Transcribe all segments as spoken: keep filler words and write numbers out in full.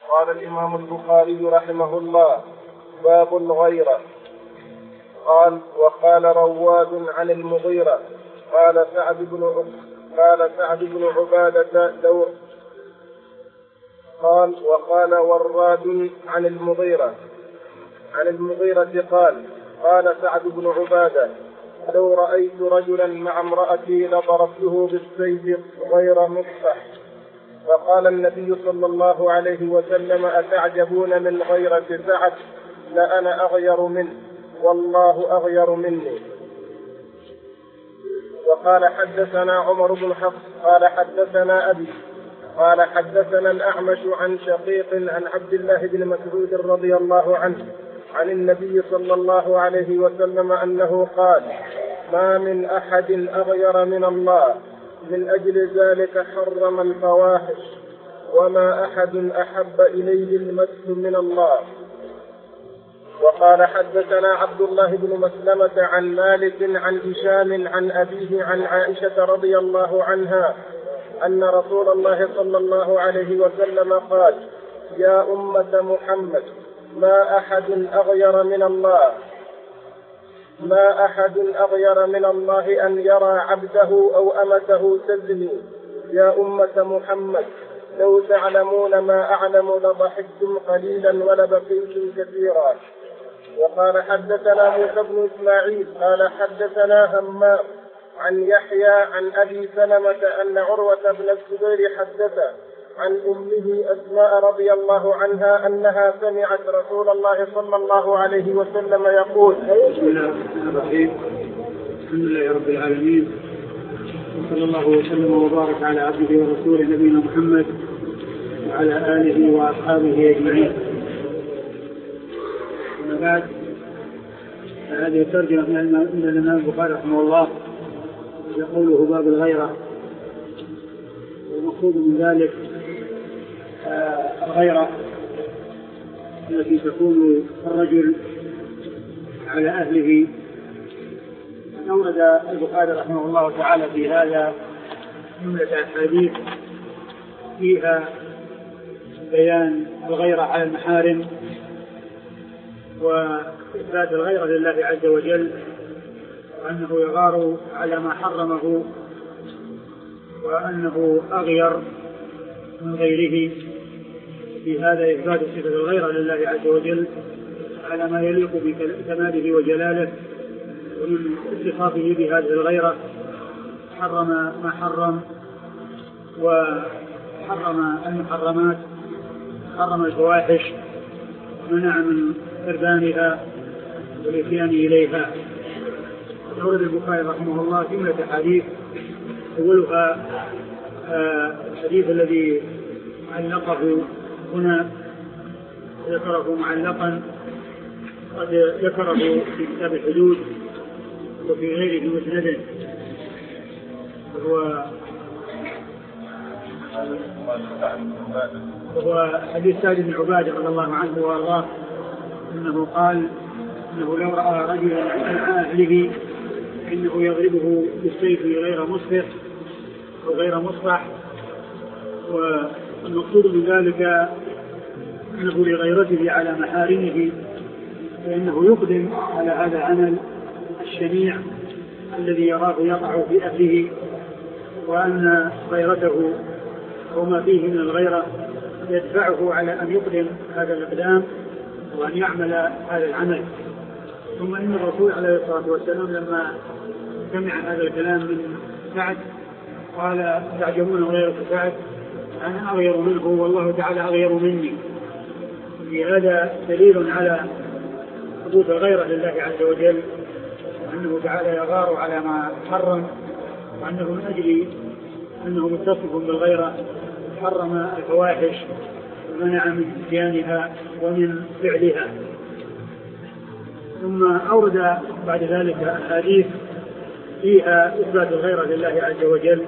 قال الإمام البخاري رحمه الله: باب الغيرة. قال: وقال رواد عن المغيرة قال سعد بن قال سعد بن عبادة دور قال وقال وراد عن المغيرة عن المغيرة قال قال سعد بن عبادة: لو رأيت رجلا مع امرأتي لضربته بالسيف غير مصفح. فقال النبي صلى الله عليه وسلم: أتعجبون من غيرة سعد؟ لأنا أغير منه والله أغير مني. وقال: حدثنا عمر بن حفص قال حدثنا أبي قال حدثنا الأعمش عن شقيق عن عبد الله بن مسعود رضي الله عنه عن النبي صلى الله عليه وسلم أنه قال: ما من أحد أغير من الله، من أجل ذلك حرم الفواحش، وما أحد أحب إليه المسح من الله. وقال: حدثنا عبد الله بن مسلمة عن مالك عن هشام عن أبيه عن عائشة رضي الله عنها أن رسول الله صلى الله عليه وسلم قال: يا أمة محمد، ما أحد أغير من الله ما أحد أغير من الله أن يرى عبده أو أمته تزني. يا أمة محمد، لو تعلمون ما أعلم لضحكتم قليلا ولبكيتم كثيرا. وقال: حدثنا موسى بن إسماعيل قال حدثنا همام عن يحيى عن أبي سلمة أن عروة بن الزبير حدث عن أمه أسماء رضي الله عنها أنها سمعت رسول الله صلى الله عليه وسلم يقول: بسم الله الرحمن الرحيم. الحمد لله رب العالمين، وصلى الله وسلم وبارك على عبده ورسوله نبينا محمد وعلى آله وأصحابه أجمعين. أما بعد، هذه الترجمة من الإمام البخاري رحمه الله يقوله باب الغيرة. والمقصود من ذلك الغيرة التي تكون الرجل على أهله. أورد البخاري رحمه الله تعالى في هذا جملة أحاديث فيها بيان الغيرة على المحارم وإثبات الغيرة لله عز وجل، وأنه يغار على ما حرمه، وأنه أغير من غيره. في هذا إثبات صفة الغيرة لله عز وجل على ما يليق بكماله وجلاله، ومن اتصافه بهذه الغيرة حرم ما حرم وحرم المحرمات، حرم الفواحش ومنع من إربانها والإتيان إليها. أورد البخاري رحمه الله جملة حديث، أولها الحديث الذي علقه هنا، ذكره معلقا، قد ذكره في كتاب الحدود وفي غيره مسندا، وهو وهو حديث سعد بن عبادة رضي الله عنه وارضاه انه قال انه لو راى رجلا من اهله انه يضربه بالسيف غير مصفح او غير مصفح. والمقصود من ذلك انه لغيرته على محارمه، فانه يقدم على هذا العمل الشنيع الذي يراه يقع في اهله، وان غيرته وما فيه من الغيرة يدفعه على أن يقدم هذا الإقدام وأن يعمل هذا العمل. ثم إن الرسول عليه الصلاة والسلام لما سمع هذا الكلام من سعد قال: تعجبون غيرة سعد؟ أنا أغير منه والله تعالى أغير مني. هذا دليل على حدوث الغيرة لله عز وجل، وأنه تعالى يغار على ما حرم، وأنه من أجل أنه متصف بالغيرة حرم الفواحش ومنع من اتيانها ومن فعلها. ثم أورد بعد ذلك أحاديث فيها إثبات الغيرة لله عز وجل.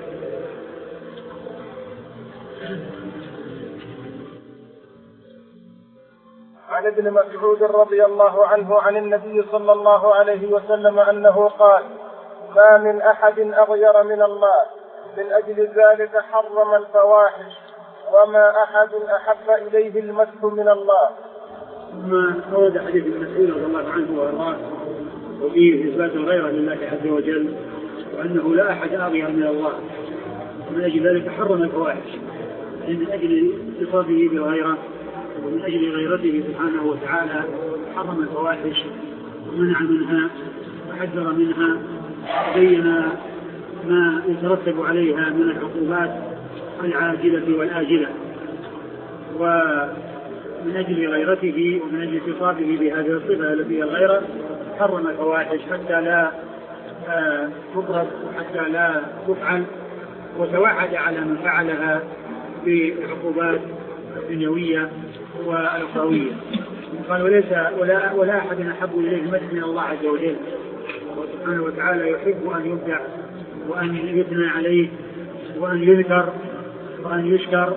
عن ابن مسعود رضي الله عنه عن النبي صلى الله عليه وسلم أنه قال: ما من أحد أغير من الله، من أجل ذلك حرم الفواحش وما أحد أحب إليه المدح من الله. ثم ورد حديث ابن مسعود رضي الله عنه وارضاه وفيه إثبات الغيرة لله عز وجل وأنه لا أحد أغير من الله، ومن أجل ذلك حرم الفواحش، يعني من أجل اتصافه بالغيرة ومن أجل غيرته سبحانه وتعالى حرم الفواحش ومنع منها وحذر منها وبين ما يترتب عليها من العقوبات العاجلة والآجلة، ومن أجل غيرته ومن أجل اتصافه بهذه الصفة التي هي الغيرة حرم الفواحش حتى لا تضرب وحتى لا تفعل، وتوعد على من فعلها بالعقوبات الدنيوية والأخروية. قال وليس ولا, ولا أحد أحب إليه المدح من الله عز وجل، سبحانه وتعالى يحب أن يبدع وأن يثنى عليه وأن يذكر وأن يشكر،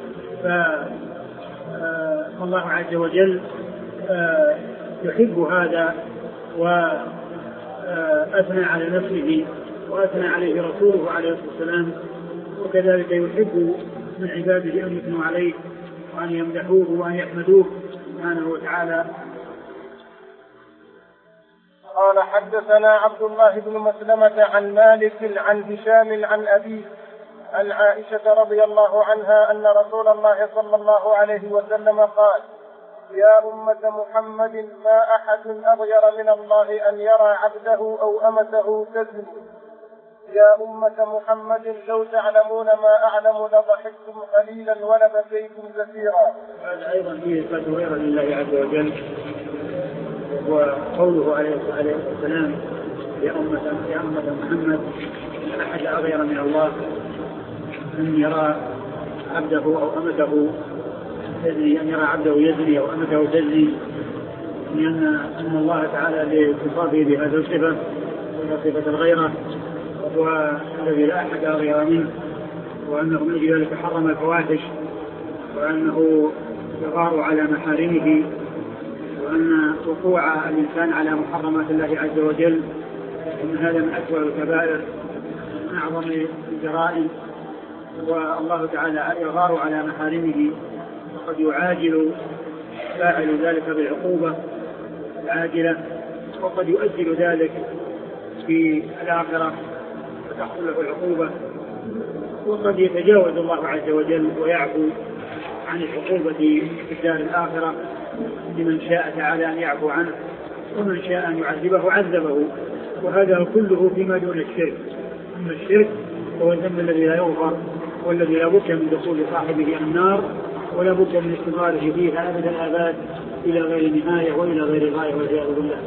فالله عز وجل يحب هذا وأثنى على نفسه وأثنى عليه رسوله عليه الصلاة والسلام، وكذلك يحب من عباده أن يثنوا عليه وأن يمدحوه وأن يحمدوه سبحانه وتعالى. قال حدثنا عبد الله بن مسلمة عن مالك عن هشام عن أبيه عن عائشة رضي الله عنها أن رسول الله صلى الله عليه وسلم قال: يا أمة محمد ما أحد أغير من الله أن يرى عبده أو أمته تزني. يا أمة محمد لو تعلمون ما أعلم لضحكتم قليلا ولبكيتم كثيرا. هذا أيضا فيه إثبات غير لله عز وجل، وقوله عليه الصلاة والسلام: يا أمة يا أمة محمد لا أحد أغير من الله أن يرى عبده أو أمته يزني، أن يرى عبده يزني أو أمته تزني، لأن أن الله تعالى لاتصافه بهذه الصفة وهي صفة الغيرة والذي لا أحد أغير منه، وأنه من أجل ذلك حرم الفواحش، وأنه يغار على محارمه، وأن وقوع الإنسان على محرمات الله عز وجل إن هذا من أكبر الكبائر من أعظم الجرائم، والله تعالى يغار على محارمه، وقد يعاجل فاعل ذلك بالعقوبة العاجلة، وقد يؤجل ذلك في الآخرة فتحصل له العقوبة، وقد يتجاوز الله عز وجل ويعفو عن العقوبة في الدار الآخرة لمن شاء تعالى أن يعفو عنه، ومن شاء أن يعذبه عذبه، وهذا كله فيما دون الشرك. أما الشرك هو الذنب الذي لا يغفر والذي لا بد من دخول صاحبه النار ولا بد من استمراره فيها أبد الآباد إلى غير نهاية وإلى غير غاية والعياذ بالله.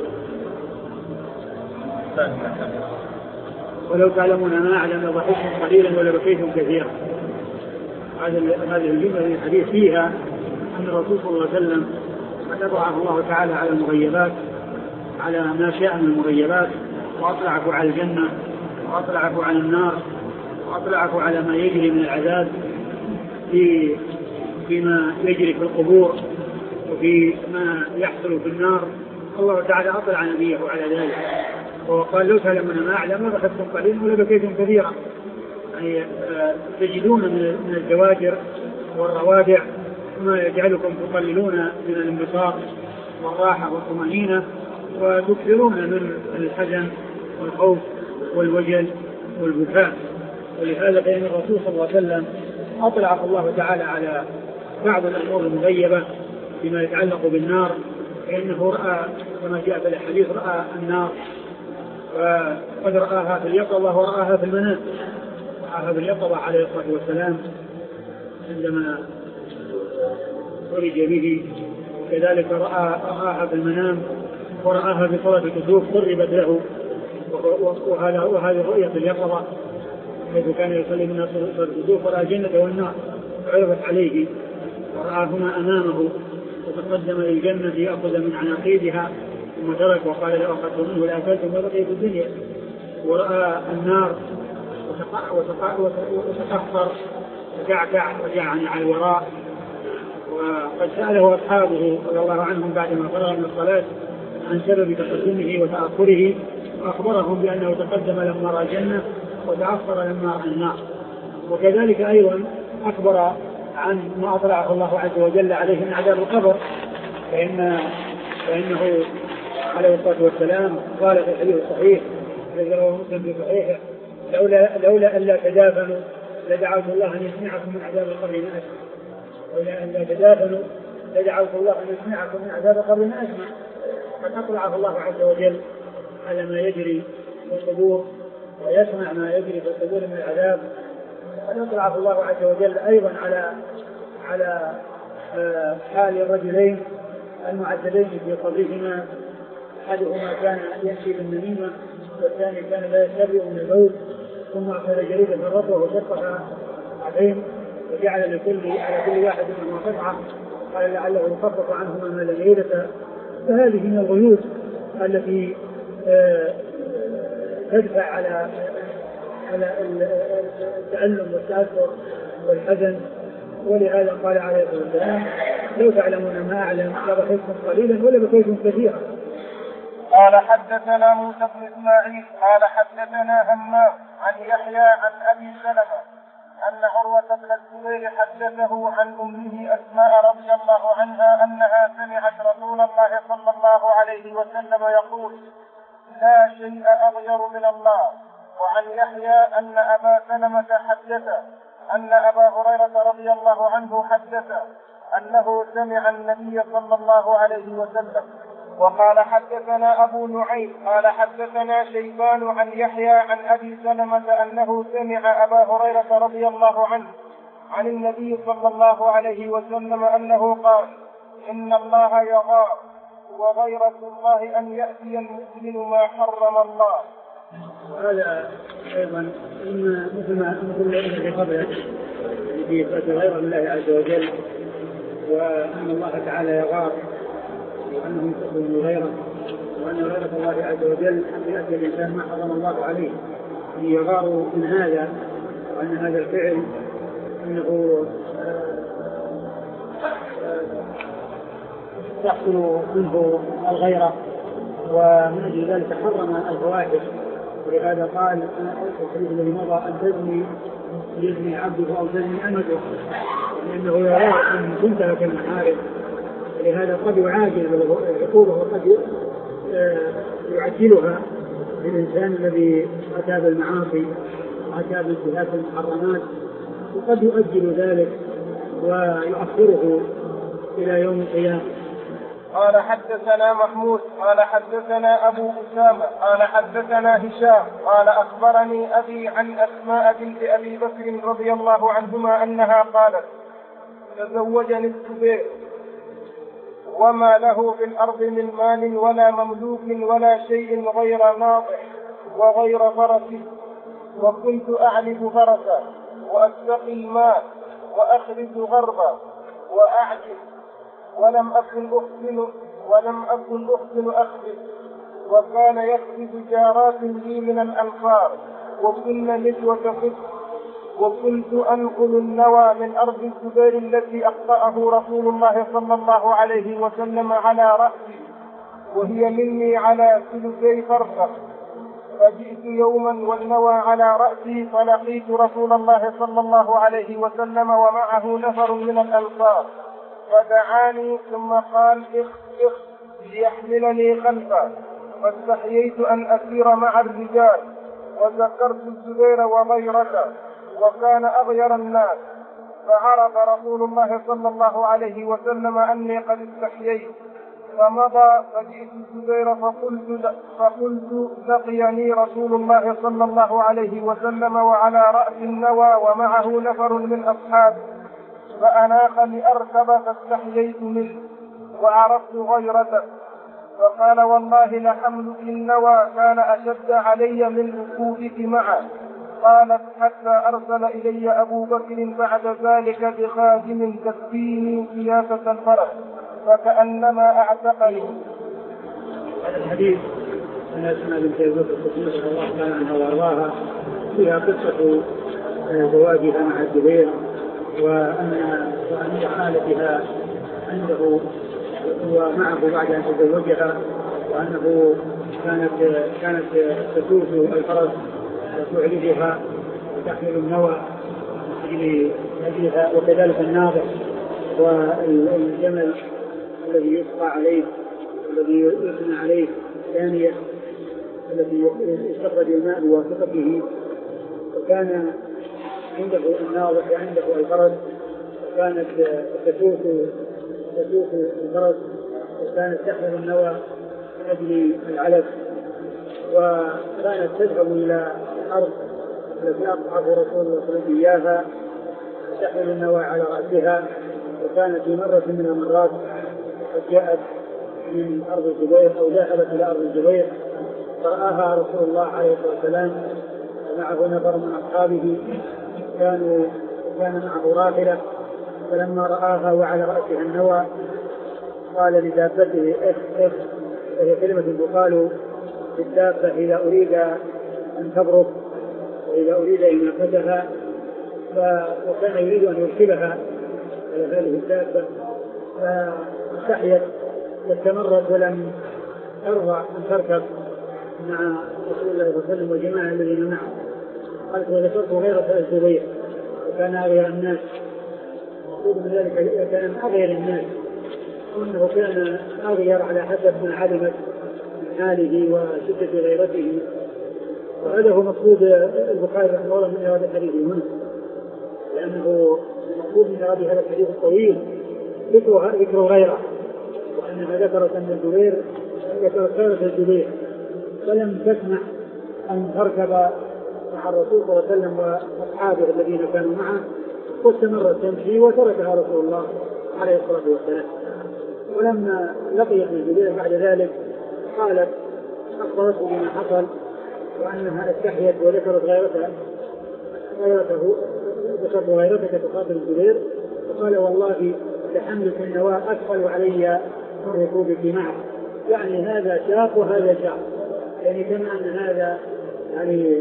ولو تعلمون ما أعلم لضحكتم قليلا ولبكيتم كثيرا. هذه الجملة من الحديث فيها أن الرسول صلى الله عليه وسلم قد أطلعه الله تعالى على المغيبات، على ما شاء من المغيبات، وأطلعه على الجنة وأطلعه على النار وأطلعه على ما يجري من العذاب في فيما يجري في القبور وفي ما يحصل في النار. الله تعالى أطلع نبيه على ذلك وقال: لو تعلمون ما أعلم لضحكتم قليلا ولبكيتم كثيرا. يعني تجدون من الزواجر والروادع ما يجعلكم تقللون من الانبساط والراحة والطمأنينة، وتكثرون من الحزن والخوف والوجل والبكاء. ولهذا فإن الرسول صلى الله عليه وسلم أطلع الله تعالى على بعض الأمور المغيبة فيما يتعلق بالنار، فإنه رأى كما جاء في الحديث رأى النار، وقد رآها في اليقظة ورآها في المنام. رآها في اليقظة عليه الصلاة والسلام عندما خرج به، كذلك رأى رآها في المنام ورآها في صلاة الكسوف قربت له، وهذه رؤية اليقظة حيث كان يصلي من صلاة الكسوف ورأى الجنة والنار عرضت عليه، ورآهما أمامه وتقدم للجنة يأخذ من عناقيدها ثم ترك وقال: لو أخذت منه لأكلتم وبقي في الدنيا. ورأى النار وتكفر وكعكع وجعني على الوراء. وقد سأله أصحابه رضي الله عنهم بعدما فرغ من الصلاة عن سبب تقدمه وتأخره، وأخبرهم بأنه تقدم لما رأى الجنة وتأخر لما رأى النار. وكذلك أيضا أخبر عن ما أطلعه الله عز وجل عليه من عذاب القبر، فإن فإنه عليه الصلاة والسلام قال في الحديث الصحيح الذي رواه مسلم في صحيحه: لولا لولا ألا تدافنوا لدعوت الله أن يسمعكم من عذاب القبر ما أسمع. لولا ألا تدافنوا لدعوت الله أن يسمعكم من عذاب القبر ما أسمع. قد أطلعه الله عز وجل على ما يجري في القبور ويسمع ما يجري في القبور من العذاب. قد أطلعه الله عز وجل أيضا على على حال الرجلين المعذبين في قبرهما، أحدهما كان يمشي بالنميمة والثاني كان لا يستبرئ من الموت، ثم أخذ جريدة من ربه وشقها عليهم وجعل لكل على كل واحد منهما قطعة، قال لعله يخفف عنهما ما ليلة. فهذه من الغيوب التي تدفع على على التألم والتأثر والحزن. ولهذا قال عليه الصلاة والسلام: لو تعلمون ما أعلم لضحكتم قليلا ولبكيتم كثيرا. قال حدثنا موسى بن إسماعيل قال حدثنا همام عن يحيى عن أبي سلمة أن عروة بن الزبير حدثه عن أمه أسماء رضي الله عنها أنها سمعت رسول الله صلى الله عليه وسلم يقول: لا شيء أغير من الله. وعن يحيى أن أبا سلمة حدثه أن أبا هريرة رضي الله عنه حدثه أنه سمع النبي صلى الله عليه وسلم. وقال حدثنا أبو نعيم قال حدثنا شيبان عن يحيى عن أبي سلمة أنه سمع أبا هريرة رضي الله عنه عن النبي صلى الله عليه وسلم أنه قال: إن الله يغار وغيرة الله أن يأتي المؤمن ما حرم الله. وهذا أيضا إن مثل ما مثل في قبله في غير الله عز وجل، وأن الله تعالى يغار وأنه يسأل من غيره، وأن غيرة الله عز وجل أن يأتي الإنسان ما حرم الله عليه، أن يغار من هذا، وأن هذا الفعل أنه تحصل منه الغيرة، ومن أجل ذلك حرم الفواحش. ولهذا قال في الحديث الذي مضى: أن تزني يزني عبده أو تزني أمته، لأنه يرى أن تنتهك المحارم. ولهذا قد يعاجل العقوبة وقد يعجلها للإنسان الذي أتى بالمعاصي وأتى بانتهاك المحرمات، وقد يؤجل ذلك ويؤخره إلى يوم القيامة. قال حدثنا محمود قال حدثنا أبو أسامة قال حدثنا هشام قال أخبرني أبي عن أسماء بنت أبي بكر رضي الله عنهما أنها قالت: تزوجني الزبير وما له في الأرض من مال ولا مملوك ولا شيء غير ناطح وغير فرس، وكنت أعلف فرسا وأستقي الماء وأخرج غربا وأعجب، ولم أكن أحسن ولم أكن أحسن أخرج، وكان يخرج جارات لي من الأنصار وكن نسوة فسق، وكنت أنقل النوى من أرض الزبير التي أقطعه رسول الله صلى الله عليه وسلم على رأسي، وهي مني على ثلثي فرسخ. فجئت يوما والنوى على رأسي فلقيت رسول الله صلى الله عليه وسلم ومعه نفر من الأنصار، فدعاني ثم قال: اخ اخ ليحملني خلفه، فاستحييت أن أسير مع الرجال، وذكرت الزبير وغيرته وكان أغير الناس، فعرف رسول الله صلى الله عليه وسلم أني قد استحييت، فمضى فجئت الزبير فقلت, فقلت لقيني رسول الله صلى الله عليه وسلم وعلى رأس النوى ومعه نفر من أصحابه، فأناخ لأركب فاستحييت منه وعرفت غيرته، فقال: والله لحملك النوى كان أشد علي من ركوبك معه. قالت: حتى أرسل إلي أبو بكر بعد ذلك بخادم تسقيني سياسة الفرس فكأنما أعتقني. هذا الحديث أن أسماء بنت أبي بكر رضي الله تعالى عنها وأرضاها فيها قصة زواجها مع الزبير، وأن وأن خالتها عنده ومعه بعد أن تزوجها، وأنه كانت كانت تسوق الفرس وتعلبها وتحمل النوى لأجلها، وكذلك الناظر والجمل الذي يسقى عليه الذي يثنى عليه ثانية الذي يستخرج الماء بواسطته. وكان عنده الناظر وعنده الفرس، وكانت تسوق تسوق الفرس، وكانت تحمل النوى من أجل العلف، وكانت تذهب إلى الأرض التي أصحاب رسول الله صلى الله عليه وسلم إياها، تحمل النوى على رأسها. وكانت في مرة من المرات قد جاءت من أرض الزبير أو ذهبت إلى أرض الزبير، فرآها رسول الله عليه الصلاة والسلام ومعه نفر من أصحابه كانوا كان معه راحلة، فلما رآها وعلى رأسها النوى قال لدابته اخ اخ، وهي كلمة تقال للدابة إذا أريد أن تبرك وإذا أريد إناقتها، وكان يريد أن يركبها على هذه الدابة، فاستحيت واستمرت ولم ترضى أن تركب مع رسول الله صلى الله عليه وسلم والجماعة الذين معه. قالت وذكرت غيرة الزبير وكان أغير الناس، مقصود من ذلك كان أغير الناس، وأنه كان أغير على حسب ما علمت من حاله وشدة غيرته. وهذا هو مقصود البخاري رحمه الله من هذا الحديث هنا، لأنه مقصود من هذا الحديث الطويل ذكر غيره، وأنها ذكرت أن الزبير ذكرت غيرة الزبير فلم تسمح أن تركب مع الرسول صلى الله عليه وسلم وأصحابه الذين كانوا معه، واستمرت تمشي وتركها رسول الله عليه الصلاة والسلام. ولما لقيت الزبير بعد ذلك قالت أخبرته بما حصل وأنها استحيت وذكرت غيرتها غيرته ذكرت غيرتك تخاطب الزبير، وقال والله لحملك النواة أثقل علي من ركوبك معه، يعني هذا شاق وهذا شاق، يعني كما أن هذا يعني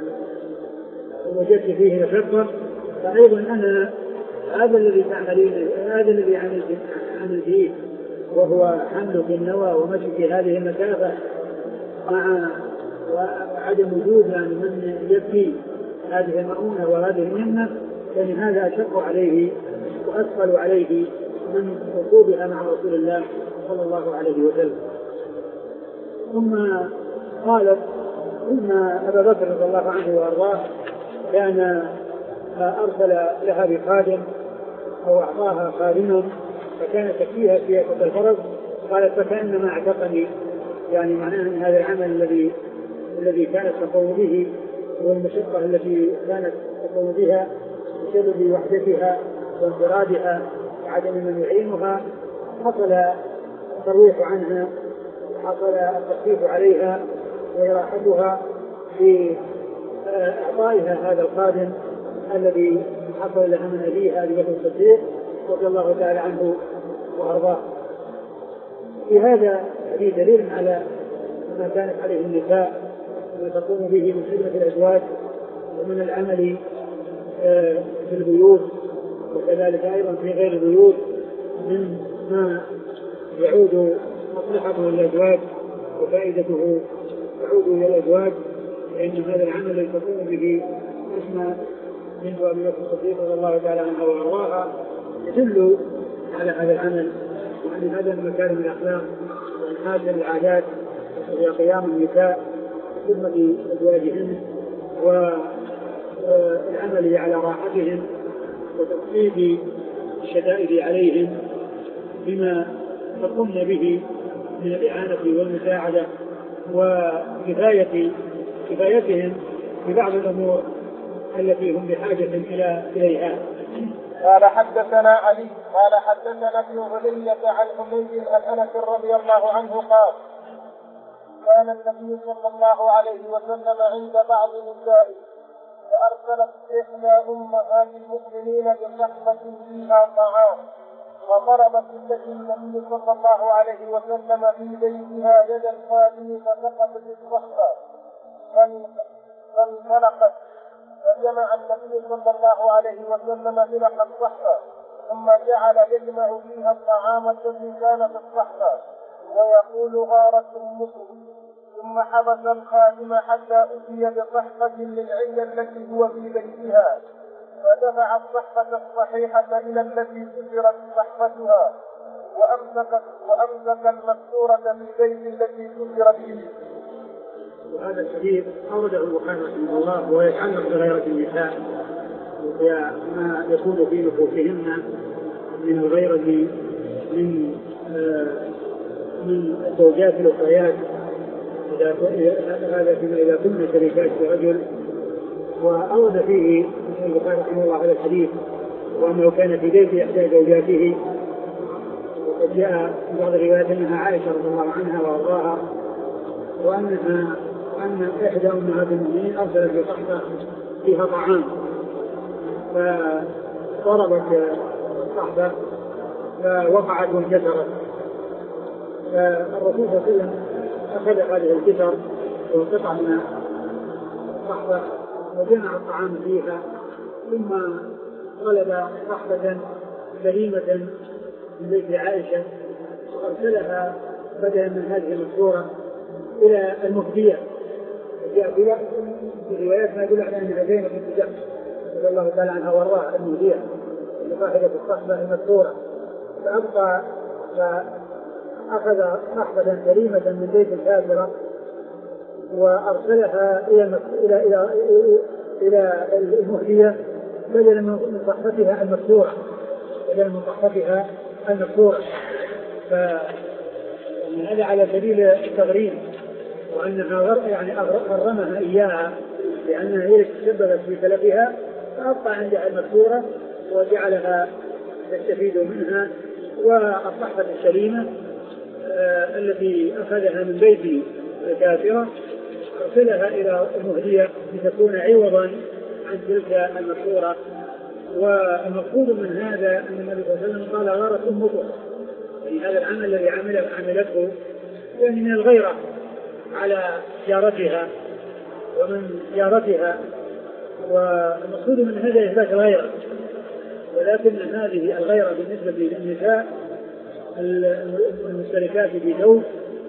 وجدت فيه مشقة، فأيضا أنا هذا الذي تعملين هذا الذي عمل فيه وهو حملك النوى ومشي هذه المسافة مع وعدم وجود يعني من يبكي هذه المؤونة وهذه المهمة، يعني هذا أشق عليه وأثقل عليه من ركوبها مع رسول الله صلى الله عليه وسلم. ثم قالت إن أبا بكر رضي الله عنه وأرضاه كان أرسل لها بخادم أو أعطاها خادما فكانت تكفيها سياسة الفرس. قالت فكأنما اعتقني، يعني معناه أن هذا العمل الذي الذي كانت تقوم به والمشقة التي كانت تقوم بها بسبب وحدتها وانفرادها وعدم من يعينها حصل الترويح عنها، حصل التخفيف عليها وإراحتها في إعطائها هذا الخادم الذي حصل لها من أبيها أبي بكر الصديق رضي الله تعالى عنه وأرضاه. في هذا في دليل على ما كانت عليه النساء وما تقوم به من خدمة الأزواج ومن العمل في البيوت وكذلك أيضا في غير البيوت من ما يعود مصلحته للأزواج وفائدته تعود إلى الأزواج، لأن هذا العمل الذي تقوم به اسمه بنت أبي بكر الصديق رضي الله تعالى عنها وأرضاها يدل على هذا العمل وعن هذا مكارم الأخلاق وعن هذه العادات وهي قيام النساء بخدمة أزواجهن والعمل على راحتهم وتخفيف الشدائد عليهم بما تقومن به من الإعانة والمساعدة وكفاية كفايتهم في بعض الأمور التي هم بحاجة إلى إليها. قال حدثنا علي قال حدثنا ابن علية عن حميد عن أنس رضي الله عنه قال كان النبي صلى الله عليه وسلم عند بعض نسائه فأرسلت إحدى أمهات المؤمنين بصحفة فيها طعام وضربت التي النبي صلى الله عليه وسلم في بيتها يد الخادم فسقطت الصحفة فانطلقت فجمع النبي صلى الله عليه وسلم ملح الصحفة ثم جعل يجمع فيها الطعام الذي كان في الصحفة ويقول غارت أمكم، ثم حبس الخادم حتى أتي بصحفة للعية التي هو في بيتها فدفع الصحفة الصحيحة إلى التي كسرت صحفتها وأمسك وأمسك المكسورة في البيت التي كسرت فيه. وهذا الحديث أورده البخاري رحمه الله وهو يتعلق بغيرة النساء وما يكون في نفوسهن من الغيرة من من الزوجات الأخريات هذا فيما إذا كن شريكات لرجل. وأورد فيه البخاري رحمه الله هذا الحديث وأنه كان في بيت إحدى زوجاته، وقد جاء في بعض الروايات أنها عائشة رضي الله عنها وأرضاها، وأنها أن إحدى أمهات المؤمنين أرسلت بصحفة فيها طعام فضربت الصحفة فوقعت وانكسرت، فالرسول صلى الله عليه وسلم أخذ هذه الكسر وانقطع من الصحفة وجمع الطعام فيها، ثم طلب صحفة سليمة من بيت عائشة وأرسلها بدلا من هذه المكسورة إلى المهدية. جاء في روايات ما يدل على أنها زينب بنت جحش رضي الله تعالى عنها وارضاها المهدية صاحبة الصحبة المكسورة، فأبقى فأخذ صحبة سليمة من بيت الكافرة وأرسلها إلى إلى إلى إلى المهدية بدلا من صحبتها المكسورة بدلا من صحبتها المكسورة. فهذا على سبيل التغريب، وأنها يعني غرمها إياها لأنها هي تسببت في تلفها، فأبقى عندها المكسورة وجعلها تستفيد منها. والصحفة السليمة آه التي أخذها من بيت الكافرة أرسلها إلى المهدية لتكون عوضا عن تلك المكسورة. والمقصود من هذا أن النبي صلى الله عليه وسلم قال غارت أمته، يعني هذا العمل الذي عمله عملته يعني من الغيرة على جارتها ومن جارتها، والمقصود من هذا إثبات الغيرة، ولكن هذه الغيرة بالنسبة للنساء المشتركات في زوج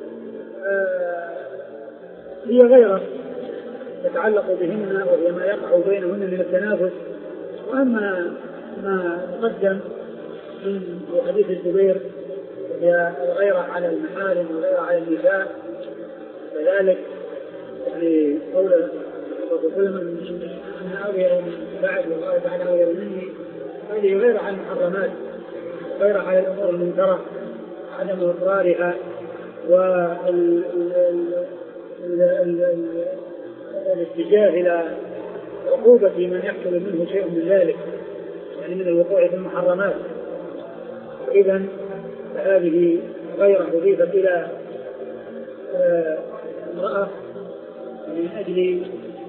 هي غيرة تتعلق بهن وهي ما يقع بينهن من التنافس. وأما ما تقدم من حديث الزبير هي الغيرة على المحارم والغيرة على النساء، فذلك يعني قول الرسول صلى الله عليه وسلم أن أغير من بعد والله تعالى أغير مني، هذه غيرة على المحرمات، غيرة على الأمور المنكرة، عدم إقرارها، والاتجاه إلى عقوبة من يحصل منه شيء من ذلك، يعني من الوقوع في المحرمات. إذن هذه غيرة أضيفت إلى امرأة من أجل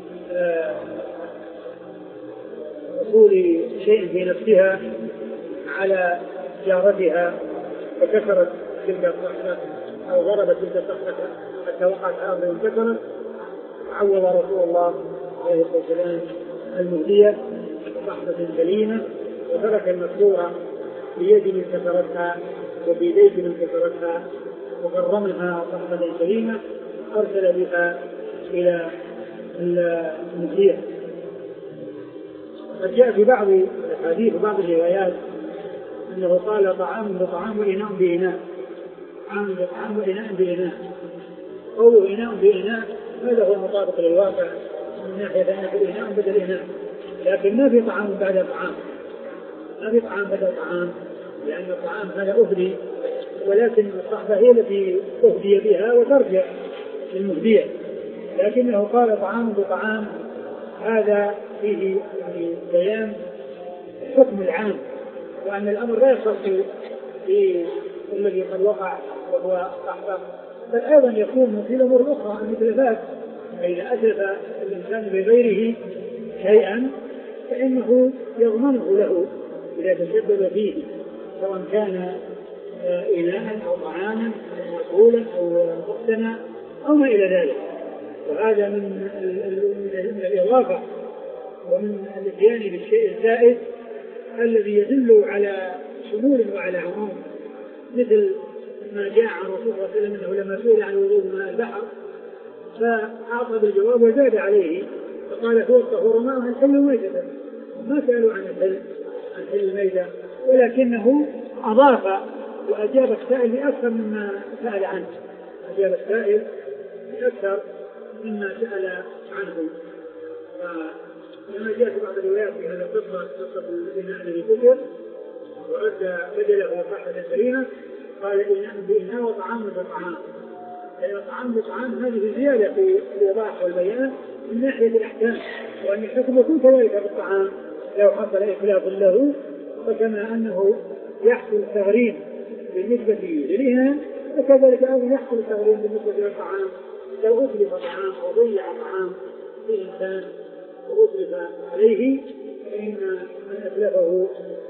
وصول شيء في نفسها على جارتها، فكسرت تلك الصحفة أو ضربت تلك الصحفة حتى وقعت على الأرض وانكسرت. عوض رسول الله عليه الصلاة والسلام المهدية صحفة سليمة وترك المكسورة في يد من كسرتها وفي بيت من كسرتها، وغرمها صحفة سليمة أرسل بها إلى المهدية. قد جاء في بعض الحديث وبعض الروايات أنه قال طعام بطعام وإناء بإناء، طعام بطعام وإناء بإناء. قوله إناء بإناء هذا هو المطابق للواقع من ناحية أن الإناء بدل إناء، لكن ما في طعام بعد طعام، ما في طعام بدل طعام، لأن الطعام هذا أهدي، ولكن الصحفة هي التي أهدي بها وترجع للمهدية. لكنه قال طعام بطعام، هذا فيه بيان الحكم العام، وأن الأمر لا يختص في الذي قد وقع وهو الصحفة، بل أيضا يكون في الأمور الأخرى المتلفات. فإذا أتلف الإنسان بغيره شيئا فإنه يضمنه له إذا تسبب فيه، سواء كان إناء أو طعاما أو مأكولا أو مقتنى أو ما إلى ذلك. وهذا من الإضافة ومن الاتيان بالشيء الزائد الذي يدل على شمول وعلى عموم، مثل ما جاء عن رسول الله صلى الله عليه وسلم أنه لما سئل عن وضوء ماء البحر فأعطى بالجواب وزاد عليه فقال هو الطهور ماء الحل ميتة، ما سألوا عن الحل عن حل الميتة، ولكنه أضاف وأجاب السائل بأكثر مما سأل عنه، أجاب السائل بأكثر مما سأل عنه. ولما جاءت بعض الروايات في هذا القصة قصة الإناء الذي كبر ورد بدله صحة سليمة، قال إناء بإناء وطعام بطعام، يعني طعام بطعام هذه زيادة في الإيضاح والبيان من ناحية الأحكام، وأن الحكم يكون كذلك بالطعام لو حصل إخلاف له، فكما أنه يحصل تغريم بالنسبة للإناء وكذلك أيضا يحصل التغريم بالنسبة للطعام. لو أتلف طعام أو ضيع طعام في إنسان وأتلف عليه فإن من أتلفه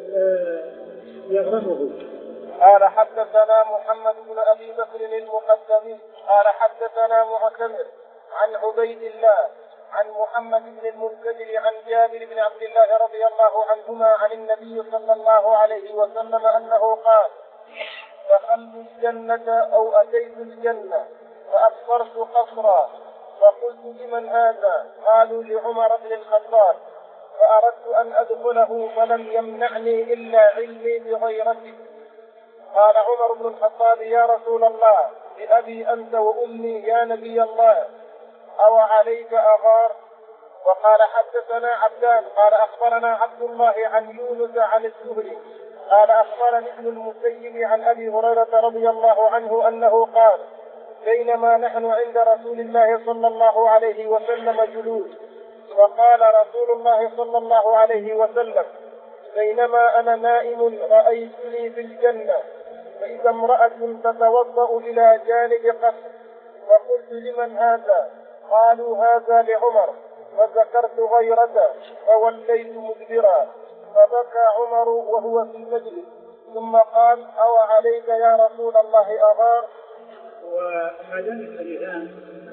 يغرمه. قال حدثنا محمد بن أبي بكر المقدمي قال حدثنا معتمر عن عبيد الله عن محمد بن المنكدر عن جابر بن عبد الله رضي الله عنهما عن النبي صلى الله عليه وسلم أنه قال: دخلت الجنة أو أتيت الجنة فأبصرت قصرا فقلت: لمن هذا؟ قالوا: لعمر بن الخطاب. فأردت أن أدخله فلم يمنعني إلا علمي بغيرتي. قال عمر بن الخطاب: يا رسول الله، بأبي أنت وأمي يا نبي الله، أو عليك أغار؟ وقال حدثنا عبدان قال أخبرنا عبد الله عن يونس عن الزهري قال أخبرني ابن المسيب عن أبي هريرة رضي الله عنه أنه قال: بينما نحن عند رسول الله صلى الله عليه وسلم جلوس، وقال رسول الله صلى الله عليه وسلم: بينما أنا نائم رأيتني في الجنة فإذا امرأة تتوضأ إلى جانب قصر، فقلت: لمن هذا؟ قالوا: هذا لعمر. فذكرت غيرته فوليت مدبرا، فبكى عمر وهو في المجلس، ثم قال: أو عليك يا رسول الله أغار؟ وهذان الحديثان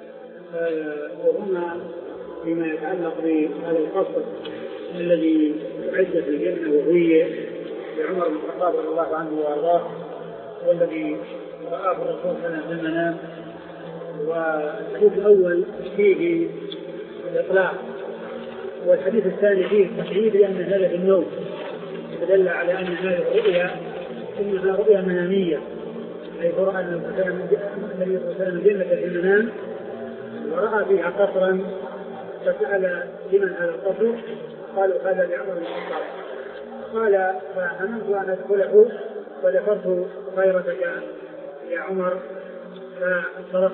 وهما فيما يتعلق بهذا القصر الذي أعد في الجنة وهي لعمر بن الخطاب رضي الله عنه وارضاه، والذي رآه الرسول صلى الله عليه وسلم في المنام. والحديث الأول فيه الإطلاق، والحديث الثاني فيه التحديد لأن هذا في النوم، دل على أن هذه الرؤيا إنها رؤيا منامية، حيث رأى النبي صلى الله عليه وسلم الجنة في المنام ورأى فيها قصرا، فسأل: لمن هذا القصر؟ قالوا: هذا لعمر بن الخطاب. قال: فهممت أن أدخله فذكرت غيرتك يا عمر فصرفت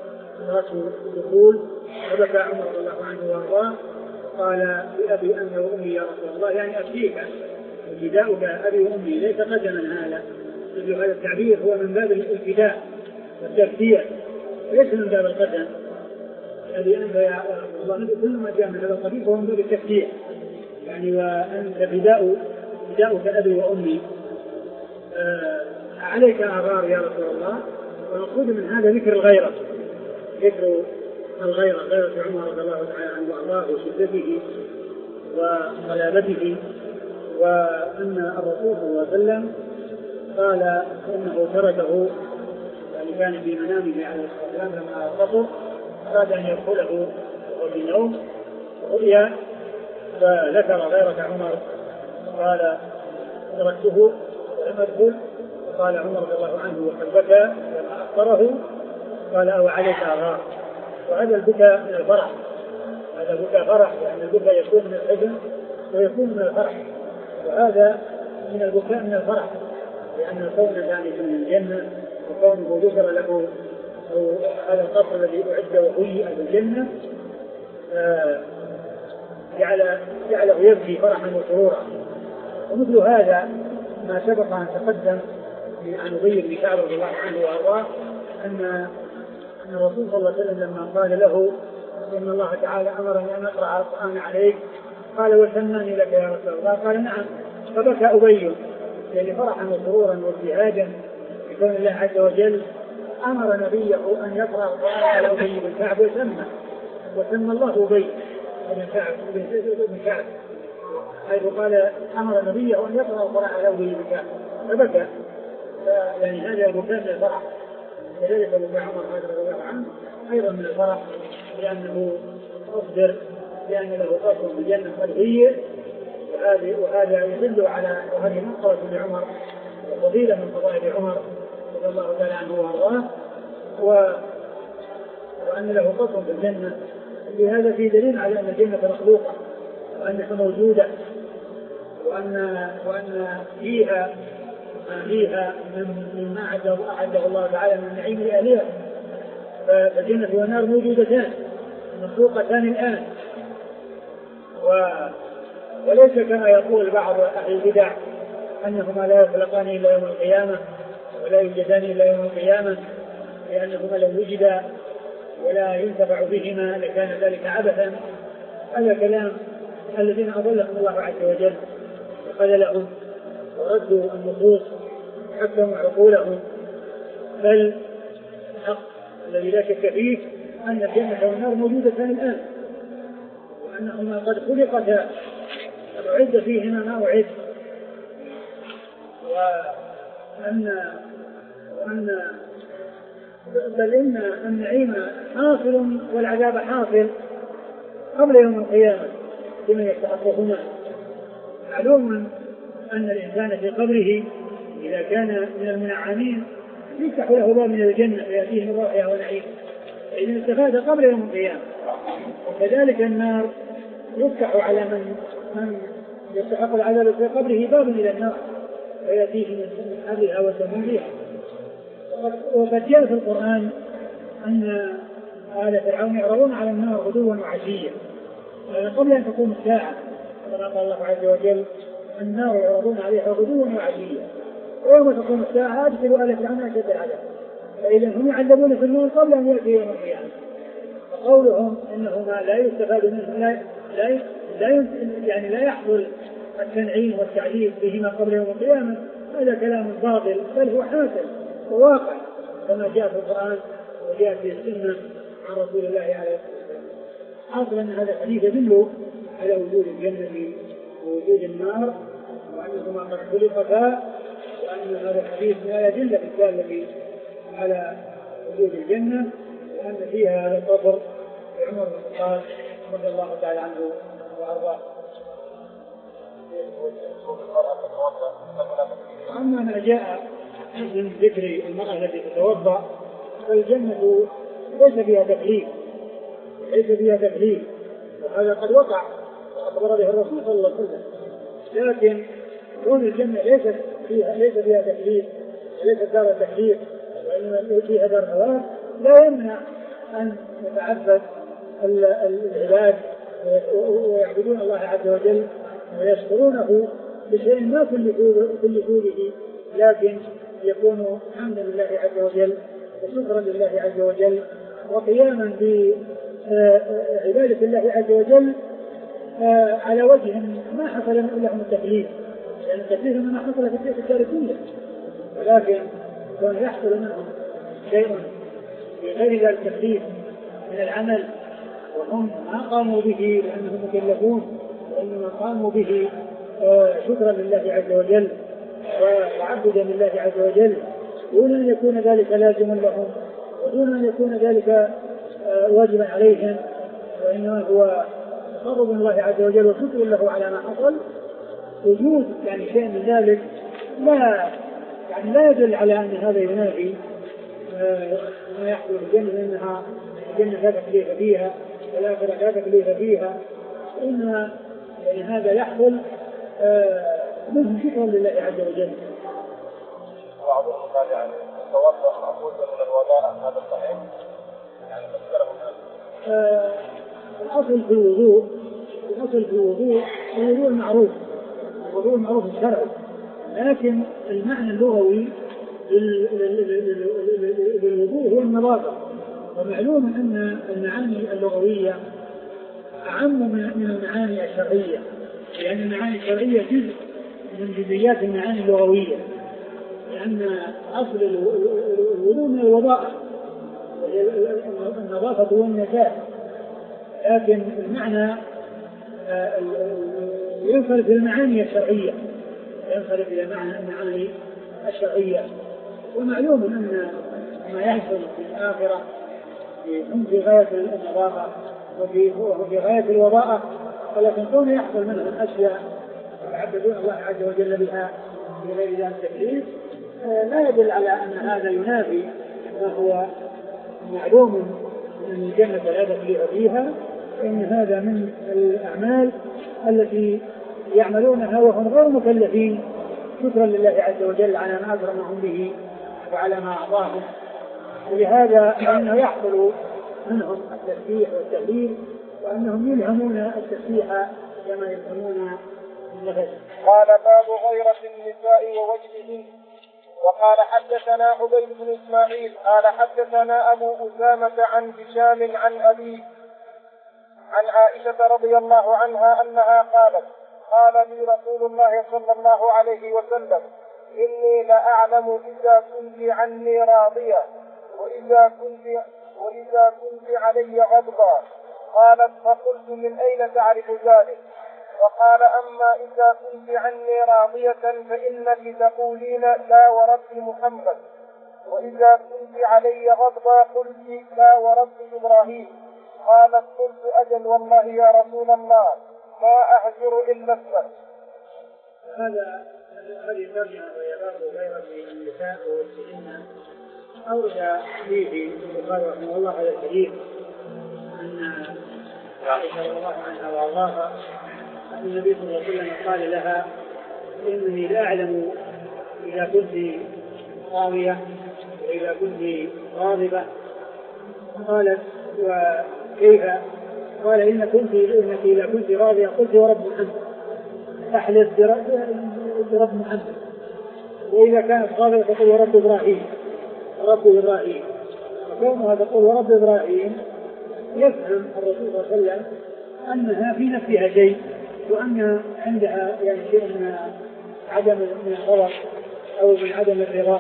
الدخول، فبكى عمر رضي الله عنه وارضاه، قال: بأبي أنت وأمي يا رسول الله، يعني أبكيك، فداؤك أبي وأمي ليس قدما. هذا هذا التعبير هو من باب الفداء والتفسير، ليس من باب القدم. أبي أنت يا رسول الله، كل ما جاء من هذا القبيل هو من باب التفسير، يعني وأنت فداء فداؤك أبي وأمي، آه عليك أغار يا رسول الله. ونقول من هذا ذكر الغيرة، ذكر الغيرة، غيرة عمر رضي الله تعالى عنه وأرضاه وشدته وغلابته، وأن الرسول صلى الله عليه وسلم قال إنه تركه، يعني كان في منامه عليه الصلاة والسلام لما قصر أراد أن يدخله وفي النوم رؤيا، فذكر غيرة عمر قال: تركته ولم أدخل. قال عمر رضي الله عنه وقد بكى لما أخبره، قال: أو عليك أغار. وهذا البكاء من الفرح، هذا بكاء فرح، لأن يعني البكاء يكون من الحزن ويكون من الفرح، وهذا من البكاء من الفرح، لأن كون ذلك من الجنة وكونه ذكر له هذا القصر الذي أعد وهيئ في الجنة جعل جعله يبكي فرحا وسرورا. ومثل هذا ما سبق أن تقدم عن أبي بن كعب رضي الله عنه وأرضاه أن أن الرسول صلى الله عليه وسلم لما قال له: إن الله تعالى أمرني أن أقرأ القرآن عليك، قال: وسماني لك يا رسول الله؟ قال: نعم. فبكى أبي، يعني فرحا وسرورا وابتهاجا بكون الله عز وجل أمر نبيه أن يقرأ القرآن على أبي بن كعب، وسمى وسمى الله أبي بن كعب بن كعب حيث قال أمر نبيه أن يقرأ القرآن على أبي بن كعب، فبكى. يعني هذا البكاء من الفرح، كذلك بكاء عمر رضي الله عنه أيضا من الفرح، لأنه أصدر لأن له قصر بالجنة قلبية، وهذه وهذا يدل على هذه منقبة لعمر وفضيلة من فضائل عمر رضي الله تعالى عنه وارضاه، وأن له قصر في الجنة. لهذا في دليل على أن الجنة مخلوقة وأنها موجودة، وأن وأن فيها فيها مما أعده الله تعالى من نعيم الآلهة. فالجنة والنار موجودتان مخلوقتان الآن، و وليس كما يقول بعض أهل البدع أنهما لا يخلقان إلا يوم القيامة ولا يوجدان إلا يوم القيامة، لأنهما لو وجدا ولا ينتفع بهما لكان ذلك عبثا. هذا كلام الذين أضلهم الله عز وجل وخذلهم وردوا النصوص حكموا عقولهم. بل الحق الذي لا شك فيه أن الجنة والنار موجودتان الآن، وأنهما قد خلقتا وأعد فيهما ما أعد، وأن وأن بل إن النعيم حاصل والعذاب حاصل قبل يوم القيامة لمن يستحقهما. معلوم أن الإنسان في قبره إذا كان من المنعمين يفتح له باب من الجنة فيأتيه من روحها ونعيمها، فإذا استفاد قبل يوم القيامة. وكذلك النار يفتح على من من يستحق العذاب في قبره باب إلى النار فيأتيه من حرها وسمومها. وقد جاء في القرآن أن آل فرعون يعرضون على النار غدوا وعشيا قبل أن تقوم الساعة، كما قال الله عز وجل النار يعرضون عليها غدوا وعشيا ويوم تقوم الساعة أدخلوا آل فرعون أشد العذاب. فإذا هم يعذبون في النار قبل أن يأتي يوم القيامة. فقولهم إنهما لا يستفاد منهم لا لا لا يعني لا يحصل التنعيم والتعذيب بهما قبل يوم القيامة هذا كلام باطل، بل هو حاصل وواقع كما جاء في القرآن وجاء في السنة عن رسول الله عليه الصلاة والسلام. حاصل أن هذا الحديث يدل على وجود الجنة ووجود النار وأنهما قد خلقتا، وأن هذا الحديث لا يدل بالدالة على وجود الجنة، وأن فيها هذا القبر لعمر بن الخطاب رضي الله تعالى عنه وأرضاه. أما ما جاء من ذكر المرأة التي تتوضأ فالجنة ليس فيها تكليف ليس فيها تكليف وهذا قد وقع وأخبر به الرسول صلى الله عليه وسلم. لكن كون الجنة ليست فيها ليس فيها تكليف وليست دار تكليف وإنما فيها دار ثواب لا يمنع أن يتعبد العباد ويعبدون الله عز وجل ويشكرونه بشيء ما كلفوا به، لكن يكون حمدا لله عز وجل وشكرا لله عز وجل وقياما بعبادة الله عز وجل على وجه ما حصل لهم التكليف، لأن التكليف ما حصل في الدار الدنيا، ولكن كان يحصل منهم شيء بغير ذلك التكليف من العمل وهم ما قاموا به لأنهم مكلفون، وإنما قاموا به شكرا لله عز وجل وتعبدا لله عز وجل دون أن يكون ذلك لازما لهم ودون أن يكون ذلك واجبا عليهم، وإنما هو تقرب الله عز وجل وشكر له على ما حصل. وجود يعني شيء من ذلك لا يعني لا يدل على أن هذا ينافي ما يحصل في الجنة، لأنها الجنة لا تكليف فيها والآخرة لا تكليف فيها، إنما يعني هذا يحصل منهم شكرا لله عز وجل. بعضهم قال يعني توضأ معقول من الوضاء هذا صحيح؟ يعني آه الأصل في الوضوء الأصل في الوضوء الوضوء المعروف الوضوء المعروف الشرعي، لكن المعنى اللغوي للوضوء هو النظافة. ومعلوم أن المعاني اللغوية أعم من المعاني الشرعية، لأن المعاني الشرعية جزء من جزئيات المعاني اللغوية، لأن أصل الوضوء من الوضاء النظافة والنزاهة، لكن المعنى ينصرف إلى المعاني الشرعية ينصرف إلى المعاني الشرعية. ومعلوم أن ما يحصل في الآخرة هم في غاية النظافة وفي غاية الوضاءة، ولكن كون يحصل منهم أشياء يتعبدون الله عز وجل بها بغير ذلك التكليف لا يدل على أن هذا ينافي ما هو معلوم أن الجنة لا تكليف فيها، إن هذا من الأعمال التي يعملونها وهم غير مكلفين شكرا لله عز وجل على ما أكرمهم به وعلى ما أعطاهم. ولهذا أنه يحصل منهم التسبيح والتهليل وأنهم يلهمون التسبيح كما يلهمون النفس. قال باب غيرة النساء ووجههن. وقال حدثنا عبيد بن إسماعيل قال حدثنا أبو أسامة عن هشام عن أبيه عن عائشة رضي الله عنها أنها قالت قال لي رسول الله صلى الله عليه وسلم إني لأعلم إذا كنت عني راضية وإذا كنت, وإذا كنت علي غضبا. قالت فقلت من أين تعرف ذلك؟ وقال أما إذا كنت عني راضية فإنك تقولين لا ورب محمد، وإذا كنت علي غضبا قلت لا ورب إبراهيم. قالت قلت أجل والله يا رسول الله ما أهجر إلا السر. هذا هذه ترجمة ويباب غير النساء والسنة أورد فيه البخاري رحمه الله على الحديث أن عائشة رضي الله عنها وأرضاها أن النبي صلى الله عليه وسلم قال لها إنني لا أعلم إذا كنت راضية وإذا كنت غاضبة. قالت وكيف؟ قال إن كنت إنك إذا كنت راضية قلت ورب محمد، أحلف برب محمد، وإذا كانت غاضبة تقول ورب إبراهيم رب إبراهيم. وكونها تقول ورب إبراهيم يفهم الرسول صلى الله عليه وسلم أنها في نفسها شيء وأن عندها يعني شيء من عدم من الغضب أو من عدم الرضا.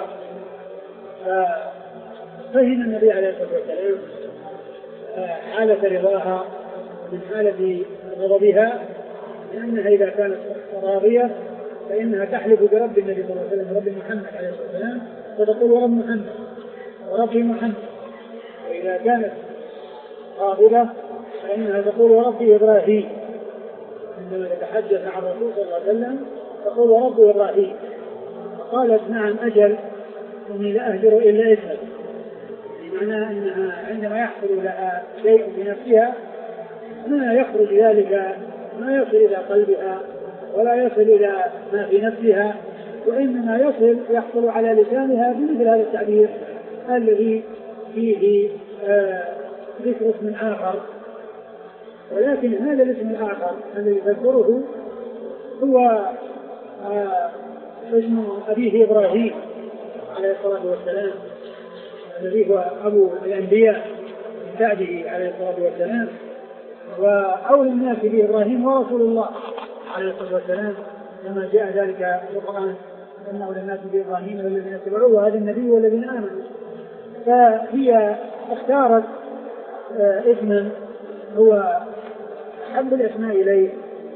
ففهم النبي عليه الصلاة والسلام حالة رضاها من حالة غضبها، لأنها إذا كانت راضية فإنها تحلف برب النبي صلى الله عليه وسلم رب محمد عليه الصلاة والسلام فتقول ورب محمد ورب محمد. وإذا كانت غاضبة فإنها تقول ورب إبراهيم، عندما تتحدث عن الرسول صلى الله عليه وسلم تقول ورب إبراهيم. قالت نعم أجل إني لا أهجر إلا اسمك، بمعنى أنها عندما يحصل لها شيء بنفسها ما يخرج ذلك ما يصل إلى قلبها ولا يصل إلى ما في نفسها، وإنما يصل يحصل على لسانها بمثل هذا التعبير الذي فيه ذكر اسم آخر. ولكن هذا الاسم الآخر الذي تذكره هو اسم أبيه إبراهيم عليه الصلاة والسلام الذي هو أبو الأنبياء من بعده عليه الصلاة والسلام، وأولى الناس بإبراهيم ورسول الله عليه الصلاة والسلام كما جاء ذلك في القرآن أن أولى الناس بإبراهيم والذين اتبعوه وهذا النبي والذين آمنوا. فهي اختارت اسما هو أحب الأسماء إليه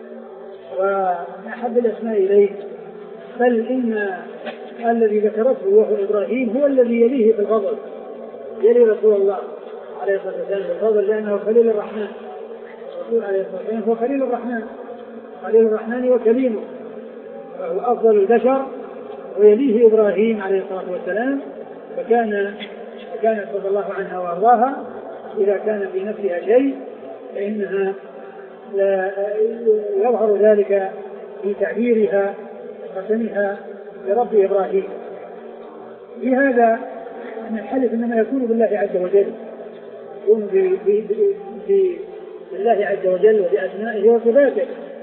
وأحب الأسماء إليه، بل إن الذي ذكرته وهو إبراهيم هو الذي يليه في الفضل، يلي رسول الله عليه الصلاة والسلام في الفضل لأنه خليل الرحمن. الرسول عليه الصلاة والسلام هو خليل الرحمن، خليل الرحمن وكليمه، وهو أفضل البشر، ويليه إبراهيم عليه الصلاة والسلام. فكان فكانت رضي الله عنها وأرضاها إذا كان في نفسها شيء فإنها يظهر ذلك في تعبيرها وقسمها برب إبراهيم. في هذا أن الحلف إنما يكون بالله عز وجل، يكون بالله عز وجل وبأسمائه وصفاته،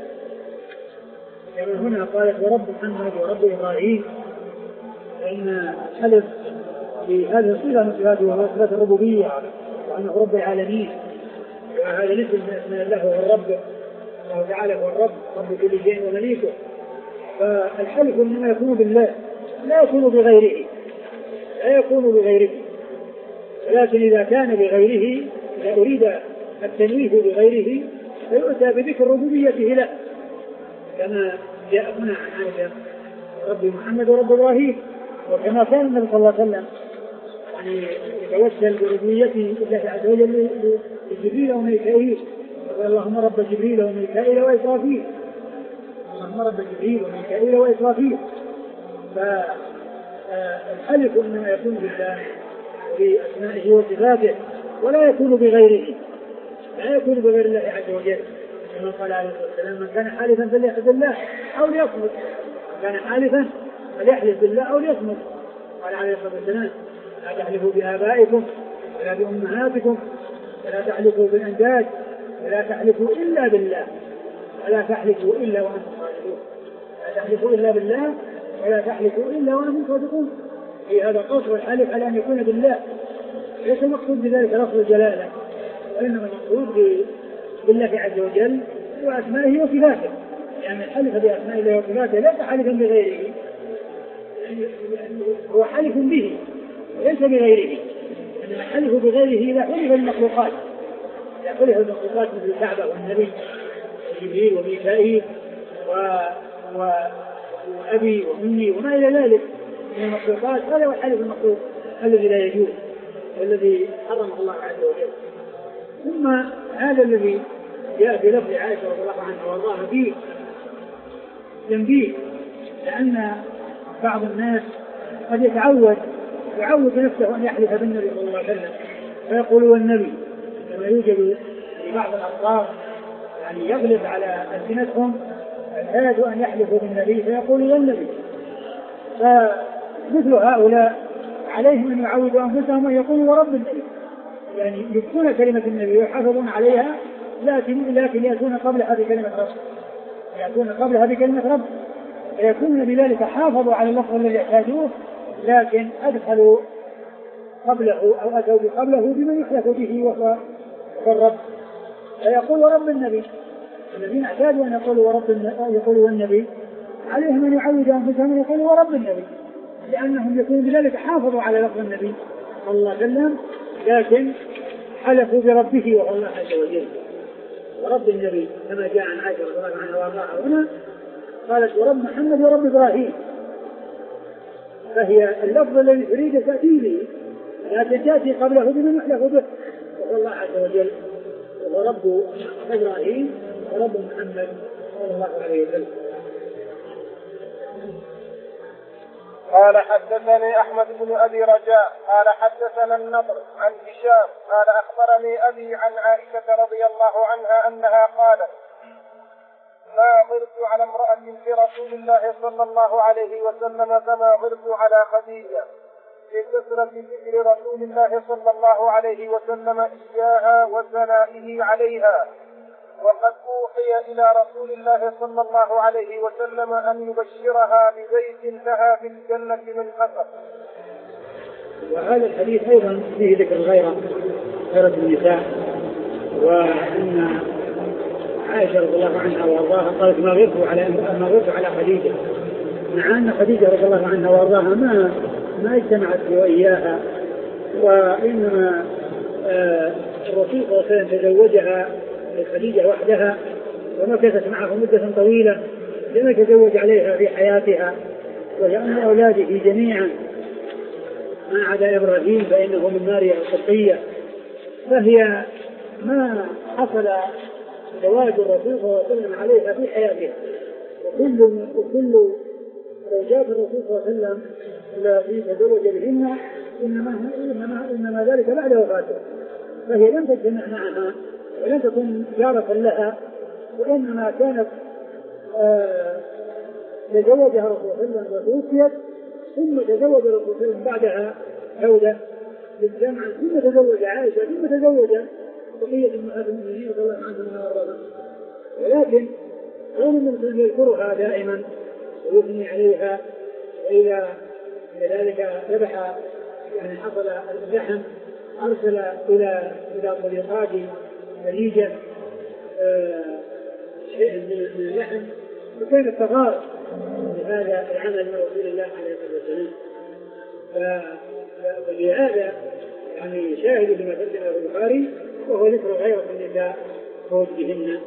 كما هنا قالت ورب محمد ورب إبراهيم، فإن الحلف بهذه الصفة من صفاته وهو صفات الربوبية وأنه رب العالمين، وهذا الاسم من أسماء الله هو الرب، الله تعالى هو الرب رب كل شيء ومليكه. فالحلف إنما يكون بالله لا يكون بغيره، لا يكون بغيره، ولكن إذا كان بغيره إذا أريد التنويه بغيره فيؤتى بذكر ربوبيته له، كما جاء هنا عن عائشة رب محمد ورب إبراهيم. وكما كان النبي صلى الله عليه وسلم يعني يتوسل بربوبيته الله عز وجل لجبريل وميكائيل، قال اللهم رب جبريل وميكائيل وإسرافيل، اللهم أمر بجبريل وميكائيل وإسرافيل. فالحلف إنما يكون بالله بأسمائه وصفاته ولا يكون بغيره، لا يكون بغير الله عز وجل. كما قال عليه الصلاة والسلام: من كان حالفا فليحلف بالله أو ليصمت، من كان حالفا فليحلف بالله أو ليصمت. قال عليه الصلاة والسلام: لا تحلفوا بآبائكم ولا بأمهاتكم ولا تحلفوا بالأنداد ولا تحلفوا إلا بالله ولا تحلفوا إلا وأنتم صادقون. لا تحلفوا إلا بالله ولا تحلفوا إلا وأنتم صادقون. في هذا قصر الحلف على أن يكون بالله، ليس المقصود بذلك لفظ الجلالة، وإنما المقصود بالله عز وجل وأسمائه وصفاته، يعني الحلف بأسماء الله وصفاته ليس حلفا بغيره، هو حلف به وليس بغيره. إنما الحلف بغيره إذا حلف المخلوقات، إذا حلف المخلوقات مثل الكعبة والنبي وجبريل وميكائيل و... و... وأبي وأمي وما إلى ذلك من المخلوقات، هذا هو الحلف المخلوق الذي لا يجوز والذي حرمه الله عز وجل. ثم هذا الذي جاء في لفظ عائشة رضي الله عنها وارضاها فيه تنبيه، لأن بعض الناس قد يتعود يعود نفسه أن يحلف بالنبي صلى الله عليه وسلم فيقول والنبي، كما يوجد في بعض الأخبار يعني يغلب على ألسنتهم الحاجة أن يحلفوا بالنبي فيقول والنبي. فمثل هؤلاء عليهم أن يعودوا أنفسهم أن يقولوا ورب النبي، يعني يذكرون كلمة النبي ويحافظون عليها، لكن لكن يأتون قبلها بكلمة رب، يأتون قبلها بكلمة رب، فيكون بذلك حافظوا على اللفظ الذي يحتاجوه، لكن أدخلوا قبله أو أتوا قبله بمن يحلف به وهو الرب، فيقول ورب النبي. الذين احتاجوا أن يقولوا ورب يقولوا والنبي عليهم أن يعودوا أنفسهم أن يقولوا ورب النبي، لأنهم يكونوا بذلك حافظوا على لفظ النبي صلى الله عليه وسلم، لكن حلفوا بربه وهو الله عز وجل. ورب النبي كما جاء عن عائشة رضي الله عنها وارضاها هنا قالت ورب محمد ورب إبراهيم، فهي اللفظ الذي تريد تأتي به لكن تأتي قبله بمن يحلف به وهو الله عز وجل، وهو رب إبراهيم ورب محمد صلى الله عليه وسلم. قال حدثني أحمد بن أبي رجاء قال حدثنا النضر عن هشام قال أخبرني أبي عن عائشة رضي الله عنها أنها قالت: ما غرت على امرأة في رسول الله صلى الله عليه وسلم كما غرت على خديجة لكثرة ذكر رسول الله صلى الله عليه وسلم إياها وثنائه عليها، وقد أوحي إلى رسول الله صلى الله عليه وسلم أن يبشرها ببيت لها في الجنة من قصب. وهذا الحديث أيضا فيه ذكر الغيرة، غيرة النساء، وأن عائشة رضي الله عنها وارضاها قالت ما غرت على ما غرت على خديجة، مع أن خديجة رضي الله عنها وارضاها ما ما اجتمعت وإياها، وإنما آه الرسول صلى الله عليه وسلم تزوجها خديجة وحدها ومكثت معه مدة طويلة لم يتزوج عليها في حياتها، ولأن أولاده جميعا ما عدا إبراهيم فإنه من ماريا القبطية، فهي ما حصل زواج الرسول صلى الله عليه وسلم عليها في حياتها، وكل وكل زوجات الرسول صلى الله عليه وسلم التي تزوج بهن إنما, إنما, إنما ذلك بعد وفاته، فهي لم تجتمع معها ولم تكن جارة لها، وإنما كانت آه تزوجها الرسول صلى الله عليه وسلم وتوفيت، ثم تزوج الرسول صلى الله عليه وسلم بعدها سودة بالجمع، ثم تزوج عائشة، ثم تزوج بقية أمهات المؤمنين رضي الله عنهم وارضاهم. ولكن كون المسلم يذكرها دائما ويثني عليها، وإذا لذلك ذبح يعني حصل اللحم أرسل إلى إلى طريقات خديجة شيء من اللحم، وكان التغار بهذا العمل من رسول الله عليه الصلاة والسلام. فلهذا يعني شاهد لما ترجمه البخاري وهو ذكر غيرة النساء فوز بهن.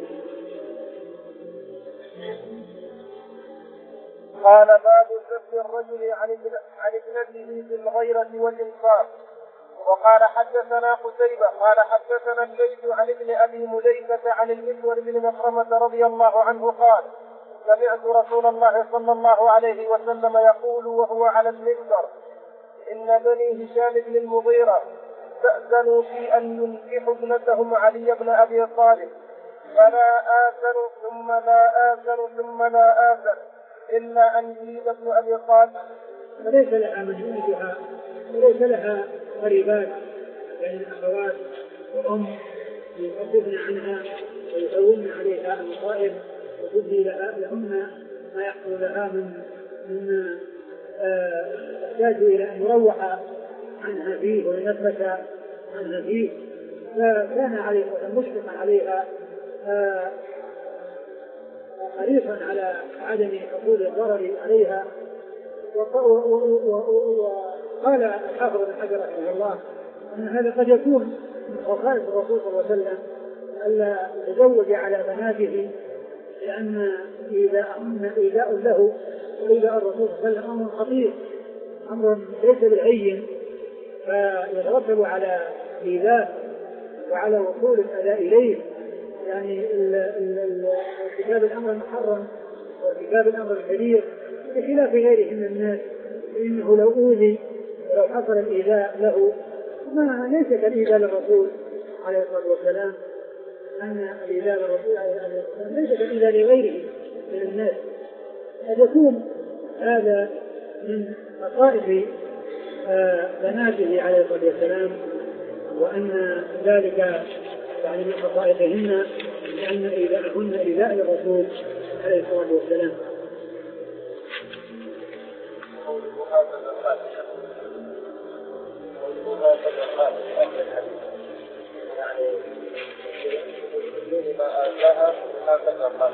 قال باب سب الرجل عن عن ابنته بالغيرة والإنصاف. وقال حدثنا قتيبة قال حدثنا الليث عن ابن أبي مليكة عن المسور بن مخرمة رضي الله عنه قال: سمعت رسول الله صلى الله عليه وسلم يقول وهو على المنبر: إن بني هشام بن المغيرة استأذنوا في أن ينكحوا ابنتهم علي بن أبي طالب، فلا آذن ثم لا آذن ثم لا آذن إلا أن يريد ابن أبي طالب. فليس لها مجنونتها وليس لها قريبات بين الأخوات وأم يخففن عنها ويهون عليها المصائب وتبدي لهن ما يحصل لها من من تحتاج إلى أن يروح عنها فيه وينفس عنها فيه، فكان عليه مشفقا عليها حريصا على عدم حصول الضرر عليها. وقال الحافظ بن حجر رحمه الله أن هذا قد يكون من خصائص الرسول صلى الله عليه وسلم ألا يتزوج على بناته، لأن إيذاء له وإيذاء الرسول صلى الله عليه وسلم أمر خطير، أمر ليس بالهين، فيترتب على إيذاء وعلى وصول الأذى إليه. يعني ارتكاب الأمر المحرم وارتكاب الأمر الكبير بخلاف غيره من الناس، فإنه لو أوذي ولو حصل الإيذاء له ما ليس كالإيذاء للرسول عليه الصلاة والسلام، أن الإيذاء للرسول عليه الصلاة والسلام ليس كالإيذاء لغيره من الناس. قد يكون هذا من خصائص بناته عليه الصلاة والسلام، وأن ذلك يعني من خصائصهن، لأن إيذاءهن إيذاء للرسول عليه الصلاة والسلام. يعني ما آتاها هكذا قال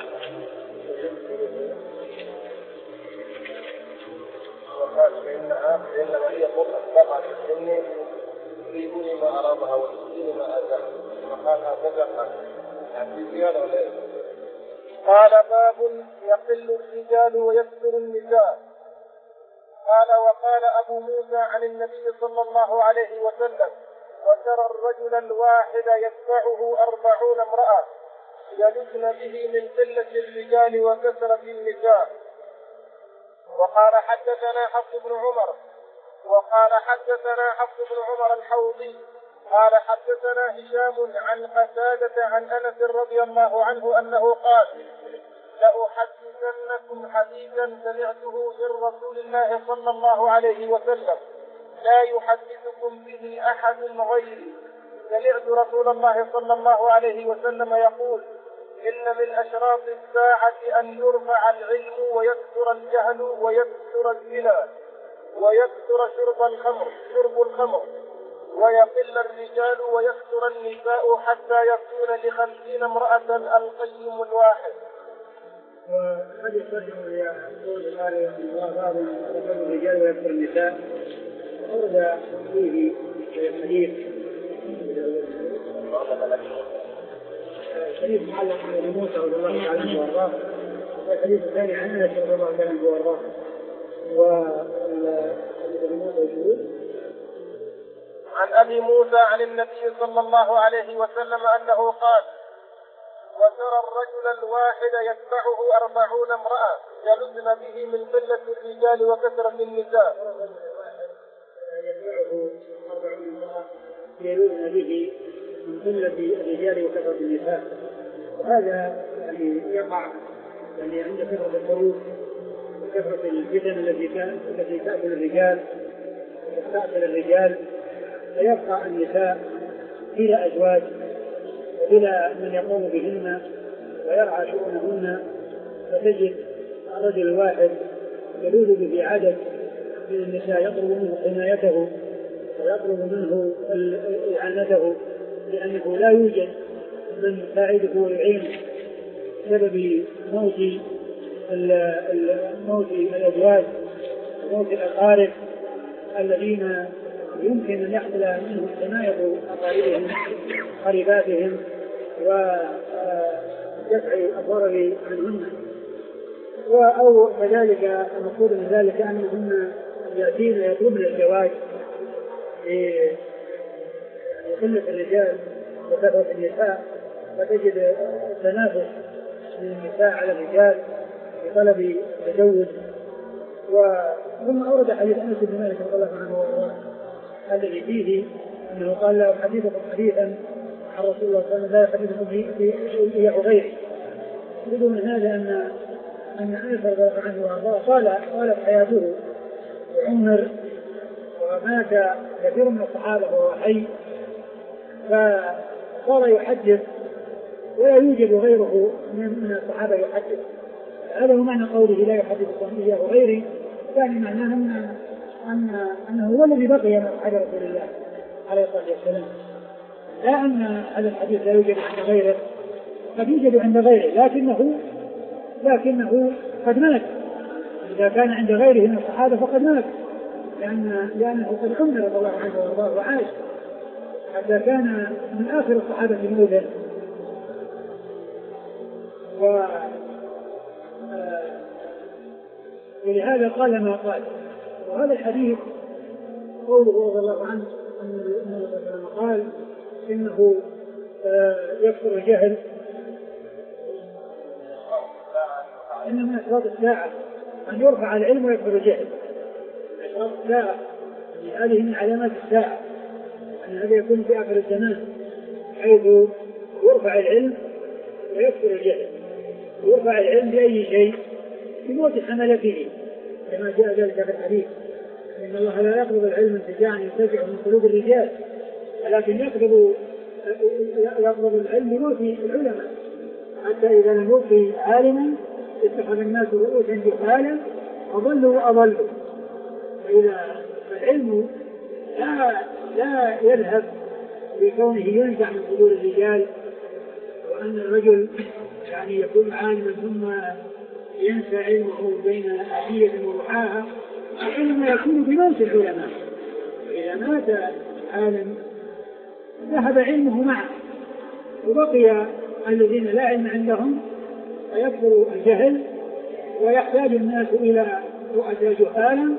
وقال فإنها إنما هي قرة بقعة السن يريدون ما أرادها ويريدون ما آتاها، وقال هكذا قال يعني زيادة ولا إيه؟ قال: باب يقل الرجال ويكثر النساء. قال: وقال أبو موسى عن النبي صلى الله عليه وسلم: وترى الرجل الواحد يتبعه أربعون امرأة يلجن به من قلة الرجال وكثرة النساء. وقال: حدثنا حفص بن عمر وقال حدثنا حفص بن عمر الحوضي قال: حدثنا هشام عن قتادة عن أنس رضي الله عنه أنه قال: لأحدثنكم حديثا سمعته من رسول الله صلى الله عليه وسلم لا يحدثكم به أحد غيري. سمعت رسول الله صلى الله عليه وسلم يقول: إن من أشراط الساعة أن يرفع العلم ويكثر الجهل ويكثر الزنا ويكثر شرب الخمر شرب الخمر ويقل الرجال ويكثر النساء حتى يكون لخمسين امرأة القيم الواحد. وقد يستخدم يقول قال بعض الرجال ويكثر النساء، ورد فيه الحديث حديث معلق عن ابي موسى رضي الله تعالى عنه وارضاه، والحديث الثاني عن انس رضي الله تعالى عنه وارضاه. عن ابي موسى عن النبي صلى الله عليه وسلم انه قال: وترى الرجل الواحد يتبعه أربعون امرأة يلجن به من قلة الرجال وكثرة النساء. يتبعه أربعون امرأة يلجن به من قلة الرجال وكثرة النساء. وهذا يعني يقع يعني عند كثرة الخروج وكثرة الفتن التي التي تأكل الرجال وتأكل الرجال، فيبقى النساء بلا أزواج وبلا من يقوم بهن ويرعى شؤونهن، فتجد الرجل الواحد يلوذ به عدد من النساء يطلب منه حمايته ويطلب منه إعانته، لأنه لا يوجد من يساعده ويعينه بسبب موت موت الأزواج وموت الأقارب الذين يمكن أن يحصل منهم حماية أقاربهم قريباتهم ودفع الضرر عنهن. أو كذلك المقصود من ذلك أنهن يأتين يطلبن الزواج لقلة الرجال وكثرة النساء، فتجد تنافس من النساء على الرجال بطلب التزوج. ثم أورد حديث أنس بن مالك رضي الله عنه الذي فيه أنه قال له حديثكم حديثا عن رسول الله صلى الله عليه وسلم لا يحدثكم به غيره. يريد من هذا أن أن أنس رضي الله عنه وأرضاه قال قالت حياته وعمر ومات كثير من الصحابة وهو حي، فصار يحدث ولا يوجد غيره من الصحابة يحدث. هذا هو معنى قوله لا يحدثكم إياه غيري، يعني معناه أن أن أنه هو الذي بقي من أصحاب رسول الله عليه الصلاة والسلام، لا أن هذا الحديث لا يوجد عند غيره، قد يوجد عند غيره لكنه لكنه قد مات. إذا كان عند غيره من الصحابة فقد مات، لأن لأنه قد عمر رضي الله عنه وارضاه وعاش حتى كان من آخر الصحابة موتا. و ولهذا قال ما قال. وهذا الحديث قوله رضي الله عنه أنه قال إنه يكثر الجهل، إن من أشراط الساعة أن يرفع العلم ويكثر الجهل. أشراط الساعة هذه من علامات الساعة، أن هذا يكون في آخر الزمان، حيث يرفع العلم ويكثر الجهل. يرفع العلم بأي شيء؟ بموت حملته كما جاء ذلك في الحديث، إن الله لا يقبض العلم انتزاعا ينتزع من قلوب الرجال، ولكن يقبض يقبض العلم بموت العلماء، حتى إذا لم يبق عالما اتخذ الناس رؤوسا جهالا أضلوا وأضلوا. فإذا العلم لا لا يذهب بكونه ينزع من صدور الرجال، وأن الرجل يعني يكون عالما ثم ينسى علمه بين أهلية ورعاها، العلم يكون بموت العلماء. فإذا مات عالم ذهب علمه معه، وبقي الذين لا علم عندهم فيكثر الجهل، ويحتاج الناس إلى رؤساء جهالا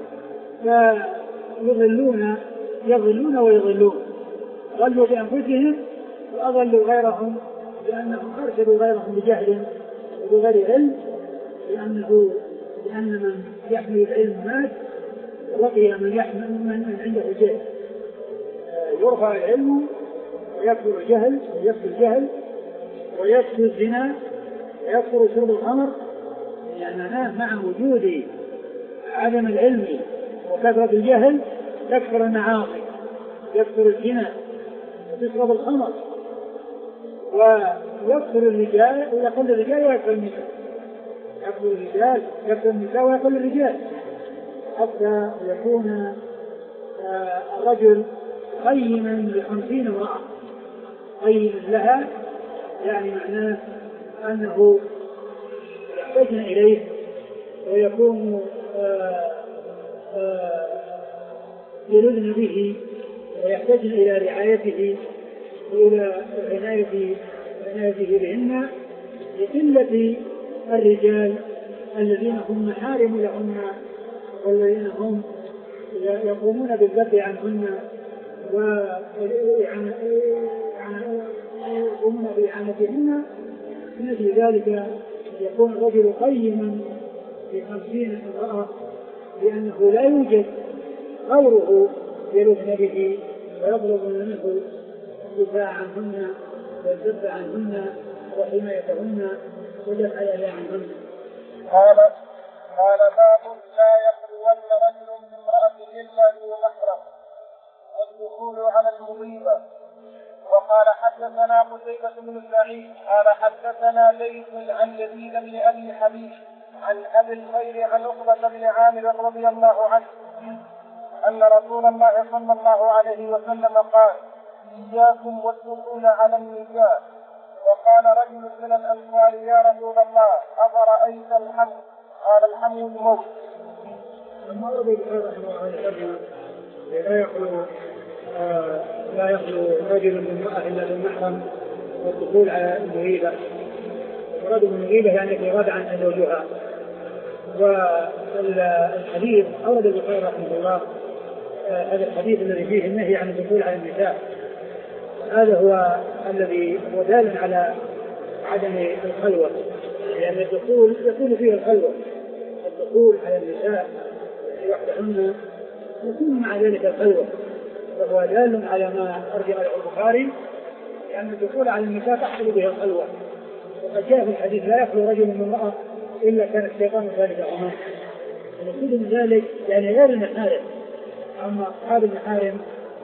فيضلون يضلون ويضلون، ضلوا بأنفسهم وأضلوا غيرهم لأنهم أرسلوا غيرهم بجهل وبغير علم، لأنه لأن من يحمل العلم مات وبقي من يحمل من عنده الجهل. يرفع العلم ويكثر الجهل ويكثر الجهل ويكثر الزنا ويكثر شرب الخمر، لأننا مع وجود عدم العلم وكثرة الجهل تكثر المعاصي، يكثر الزنا وتشرب الخمر، ويكثر الرجال ويقل الرجال ويكثر النساء، يكثر الرجال يكثر النساء ويقل الرجال، حتى يكون الرجل قيما بخمسين امرأة. قيم لها يعني معناه أنه يحتاجن إليه ويكون يلذن به ويحتاجن إلى رعايته وإلى عنايته عنايته بهن، لقلة الرجال الذين هم محارم لهن والذين هم يقومون بالذب عنهن ويقومون بإعانتهن. من أجل ذلك يكون الرجل قيما بخمسين امرأة، لأنه لا يوجد غيره يلذن به ويطلب منه الدفاع عنهن والذب عنهن وحمايتهن ودفع الأذى عنهن. قال قال باب لا يخلون رجل بامرأة إلا ذو محرم والدخول على المغيبة. وقال حدثنا قتيبة بن سعيد قال حدثنا ليث عن يزيد بن أبي حبيب عن أبي الخير عن عقبة بن عامر رضي الله عنه أن رسول الله صلى الله عليه وسلم قال إياكم والدخول على النساء. وقال رجل من الأنصار يا رسول الله أفرأيت الحم؟ قال الحم الموت. لما أرد بهذا لا يخلو لا يخلو رجل من امرأة إلا بالمحرم والدخول على المغيبة. المراد بالمغيبة يعني في غد عن زوجها. والحديث أورد البخاري رحمه الله هذا الحديث الذي فيه النهي عن الدخول على النساء، هذا هو الذي هو دال على عدم الخلوة لأن الدخول يكون فيه الخلوة، الدخول على النساء وحدهن يكون مع ذلك الخلوة، وهو دال على ما أرجع البخاري لأن الدخول على النساء تحصل به الخلوة، وقد جاء في الحديث لا يخلو رجل من امرأة إلا كان الشيطان ثالثهما. ونقول من ذلك يعني غير المحارم، أما أصحاب المحارم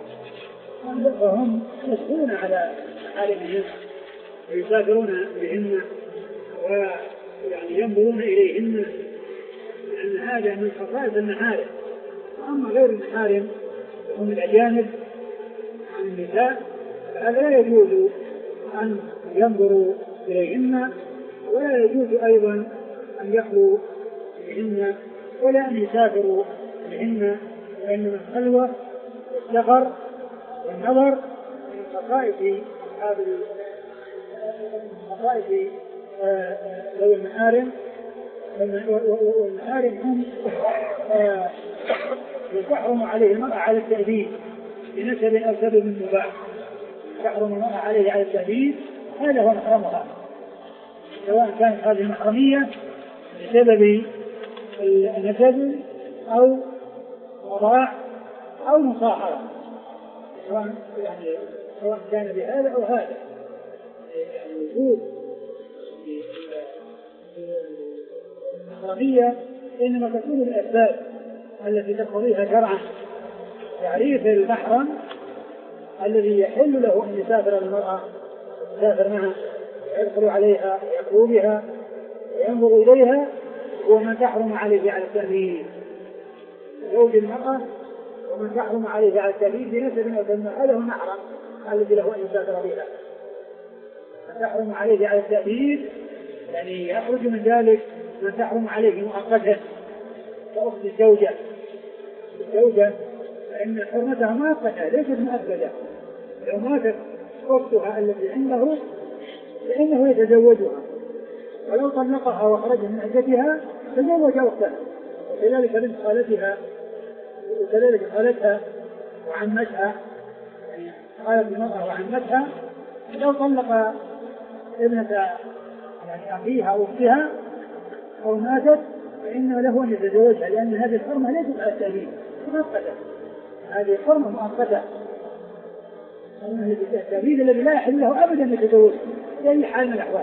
فهم يسكون على محارمهم ويسافرون بهن ويعني ينظرون إليهن، لأن هذا من خصائص المحارم. أما غير المحارم هم الأجانب عن النساء فهذا لا يجوز أن ينظروا إليهن، ولا يجوز أيضا أن يخلوا بهن ولا أن يسافروا بهن، وإنما الخلوة والسفر والنظر من خصائص هذه خصائص ذوي المحارم. والمحارم هم يحرم عليه المرأة على التأديب بنسب أو سبب مباح، يحرم المرأة عليه على التأديب، هذا هو محرمها، سواء كانت هذه المحرمية بسبب النسب أو وضاع أو مصاحرة، سواء يعني سواء كان بهذا أو هذا. يعني وجود المحرمية إنما تكون الأسباب التي تقتضيها شرعا. تعريف المحرم الذي يحل له أن يسافر المرأة يسافر معها يدخل عليها ويخلو بها وينظر إليها هو من تحرم عليه على التأمين، زوج المرأة ومن تحرم عليه على التأمين بنسب أو سبب، هذا هو المحرم الذي له أن يسافر بها. من تحرم عليه على التأمين يعني يخرج من ذلك من تحرم عليه مؤقتا كأخت الزوجة. الزوجة فإن حرمتها مؤقتة ليست مؤبدة، لو ماتت أختها التي عنده فإنه يتزوجها، ولو طلقها وخرج من عدتها تزوج أختها، وكذلك بنت خالتها وكذلك خالتها وعمتها، يعني خالة المرأة وعمتها لو طلق ابنة يعني أخيها أو أختها أو ماتت فإنه له أن يتزوجها، لأن هذه الحرمة ليست على التأمين مؤقتة، هذه حرمة مؤقتة. التأمين الذي لا يحل له أبدا يتزوج في أي حال من الأحوال،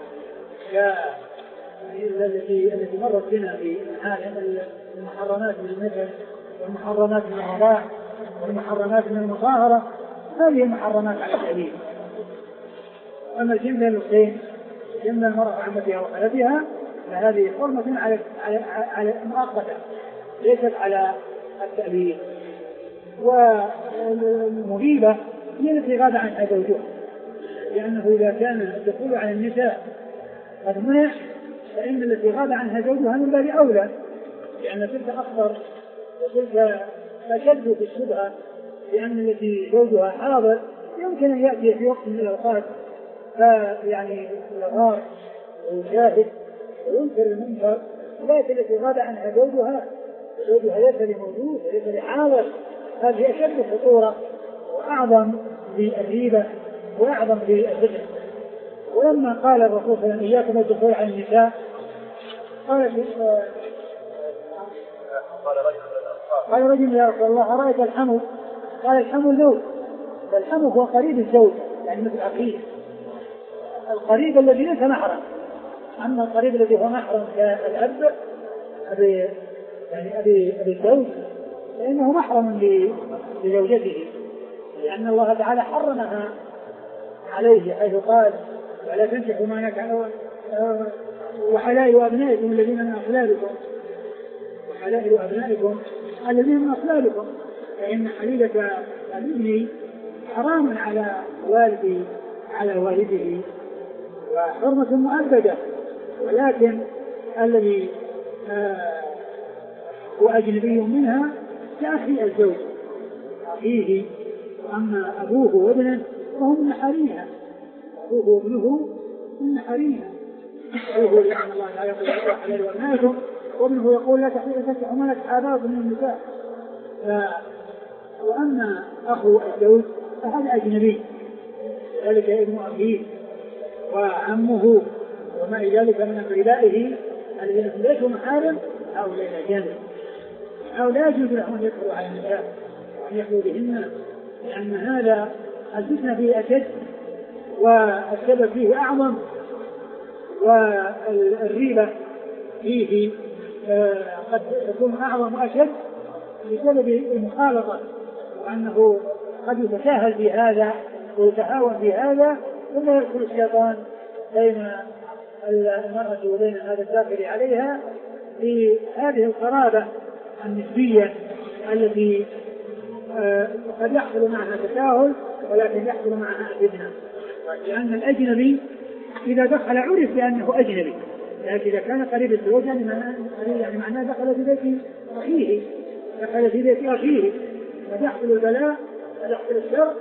التي التي مرت بنا في المحرمات من المثل والمحرمات من الرضاع والمحرمات من المصاهرة، هذه المحرمات على التأمين. أما الجملة الاثنين جملة المرأة وعمتها وخالتها فهذه حرمة على على على مؤقتة ليست على التأمين. والمغيبة هي التي غاب عنها زوجها، لأنه إذا كان الدخول على النساء قد منع فإن التي غاب عنها زوجها من باب أولى، لأن تلك أخطر وتلك أشد في الشبهة، لأن التي زوجها حاضر يمكن أن يأتي في وقت من الأوقات فيعني يغار ويشاهد وينكر المنكر، لكن التي غاب عنها زوجها زوجها ليس بموجود وليس بحاضر، هذه أشد خطورة وأعظم بالريبة وأعظم بالفتنة. ولما قال الرسول صلى الله عليه وسلم إياكم الدخول على النساء قال قال رجل يا رسول الله أرأيت الحمو؟ قال الحمو زوج، فالحمو هو قريب الزوج يعني مثل أخيه، القريب الذي ليس محرم. أما القريب الذي هو محرم كالأب أبي يعني أبي أبي الزوج فإنه محرم لزوجته، لأن الله تعالى حرمها عليه حيث قال ولا تنكحوا ما نكحوا وحلائل أبنائكم الذين من أصلابكم وحلائل أبنائكم الذين من أصلابكم، فإن حليلة الابن حرام على والدي على والده وحرمة مؤبدة، ولكن الذي آه هو أجنبي منها كأخي الزوج أخيه، وأما أبوه وابنه فهم من محارمها، أبوه وابنه من محارمها. أبوه لأن الله تعالى يقول حلال وأبنائكم، وابنه يقول لا تحرير تنكحوا ما نكح آباؤكم من النساء. وأما أخو الزوج فهذا أجنبي، ذلك ابن أخيه وعمه وما إلى ذلك من أقربائه الذين ليسوا محارم هؤلاء الأجانب، أو لا يجوز لهم أن يدخلوا على النساء وأن يخلوا بهن، لأن هذا الفتنة فيه أشد والسبب فيه أعظم، والريبة فيه قد تكون أعظم وأشد بسبب المخالطة، وأنه قد يتساهل في هذا ويتهاون في هذا، ثم يدخل الشيطان بين المرأة وبين هذا الداخل عليها في هذه القرابة النسبية التي قد يحصل معها تساهل ولكن يحصل معها فتنة، لأن الأجنبي إذا دخل عرف بأنه أجنبي، لكن إذا كان قريب الزوج يعني معناه دخل في بيت أخيه، دخل في بيت أخيه، فيحصل البلاء ويحصل الشر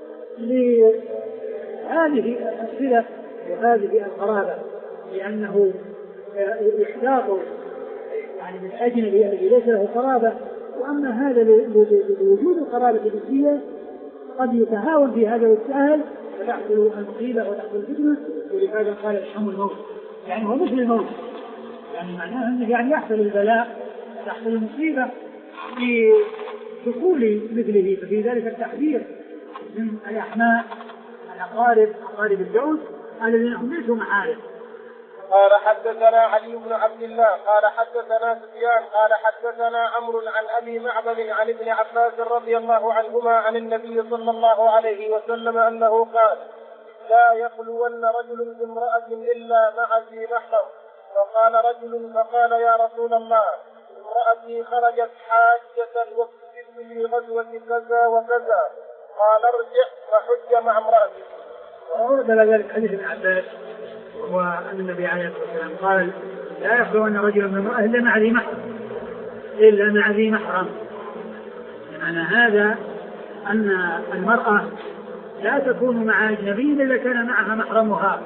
لهذه الصلة وهذه القرابة، لأنه يحتاط يعني بالأجنبي الذي ليس له قرابة. وأما هذا لوجود القرابة الجنسية قد يتهاون في هذا ويتساهل فتحصل المصيبة وتحصل الفتنة، ولهذا قال الحم الموت، يعني هو مثل الموت، يعني معناه أنه يعني يحصل البلاء تحصل المصيبة في دخول مثله، ففي ذلك التحذير من الأحماء الأقارب أقارب الزوج الذين هم ليسوا محارم. قال حدثنا علي بن عبد الله قال حدثنا سفيان قال حدثنا عمرو عن أبي معبد عن ابن عباس رضي الله عنهما عن النبي صلى الله عليه وسلم أنه قال: لا يخلون رجل بامرأة إلا مع ذي محرم. فقال رجل فقال: يا رسول الله، امرأتي خرجت حاجة وكسبت في غزوة كذا وكذا. قال: ارجع فحج مع امرأتي. وأورد ذلك حديث ابن عباس وأن النبي عليه الصلاة والسلام قال: لا يخلون رجل من امرأة إلا مع ذي محرم إلا مع ذي محرم. يعني هذا أن المرأة لا تكون مع أجنبي إذا كان معها محرمها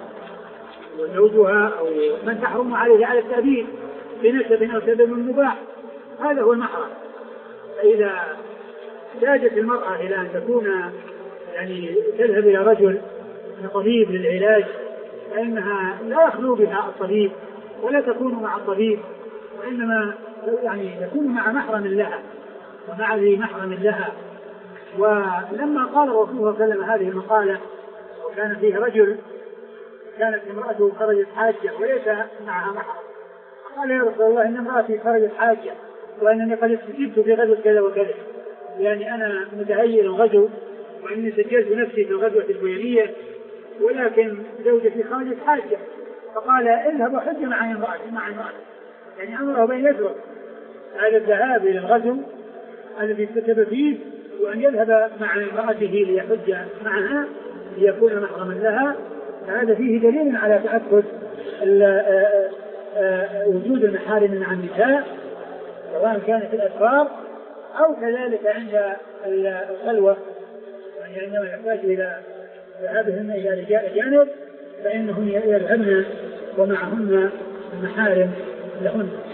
وزوجها أو من تحرم عليه على التأبيد بنسب أو سبب مباح، هذا هو المحرم. فإذا احتاجت المرأة إلى أن تكون يعني تذهب إلى رجل طبيب للعلاج، فإنها لا يخلو بها الطبيب ولا تكون مع الطبيب، وإنما يعني تكون مع محرم لها ومع ذي محرم لها. ولما قال الرسول صلى الله عليه وسلم هذه المقالة وكان فيه رجل كانت امرأته خرجت حاجة وليس معها محرم، قال: يا رسول الله، إن امرأتي خرجت حاجة وأنني قد استجبت في غزوة كذا وكذا، يعني أنا متهيئ الغزو وإني سجلت نفسي في الغزوة الفلانية، ولكن زوجتي خرجت حاجة. فقال: اذهب وحج مع امرأتي مع امرأتي يعني أمره بين يترك هذا الذهاب إلى الغزو الذي كتب فيه وأن يذهب مع امرأته ليحج معها ليكون محرما لها. فهذا فيه دليل على تأكد وجود المحارم مع النساء سواء كانت الأسفار أو كذلك عند الخلوة، يعني عندما يحتاج إلى ذهابهن إلى رجال أجانب فإنهم يذهبن ومعهن المحارم لهن.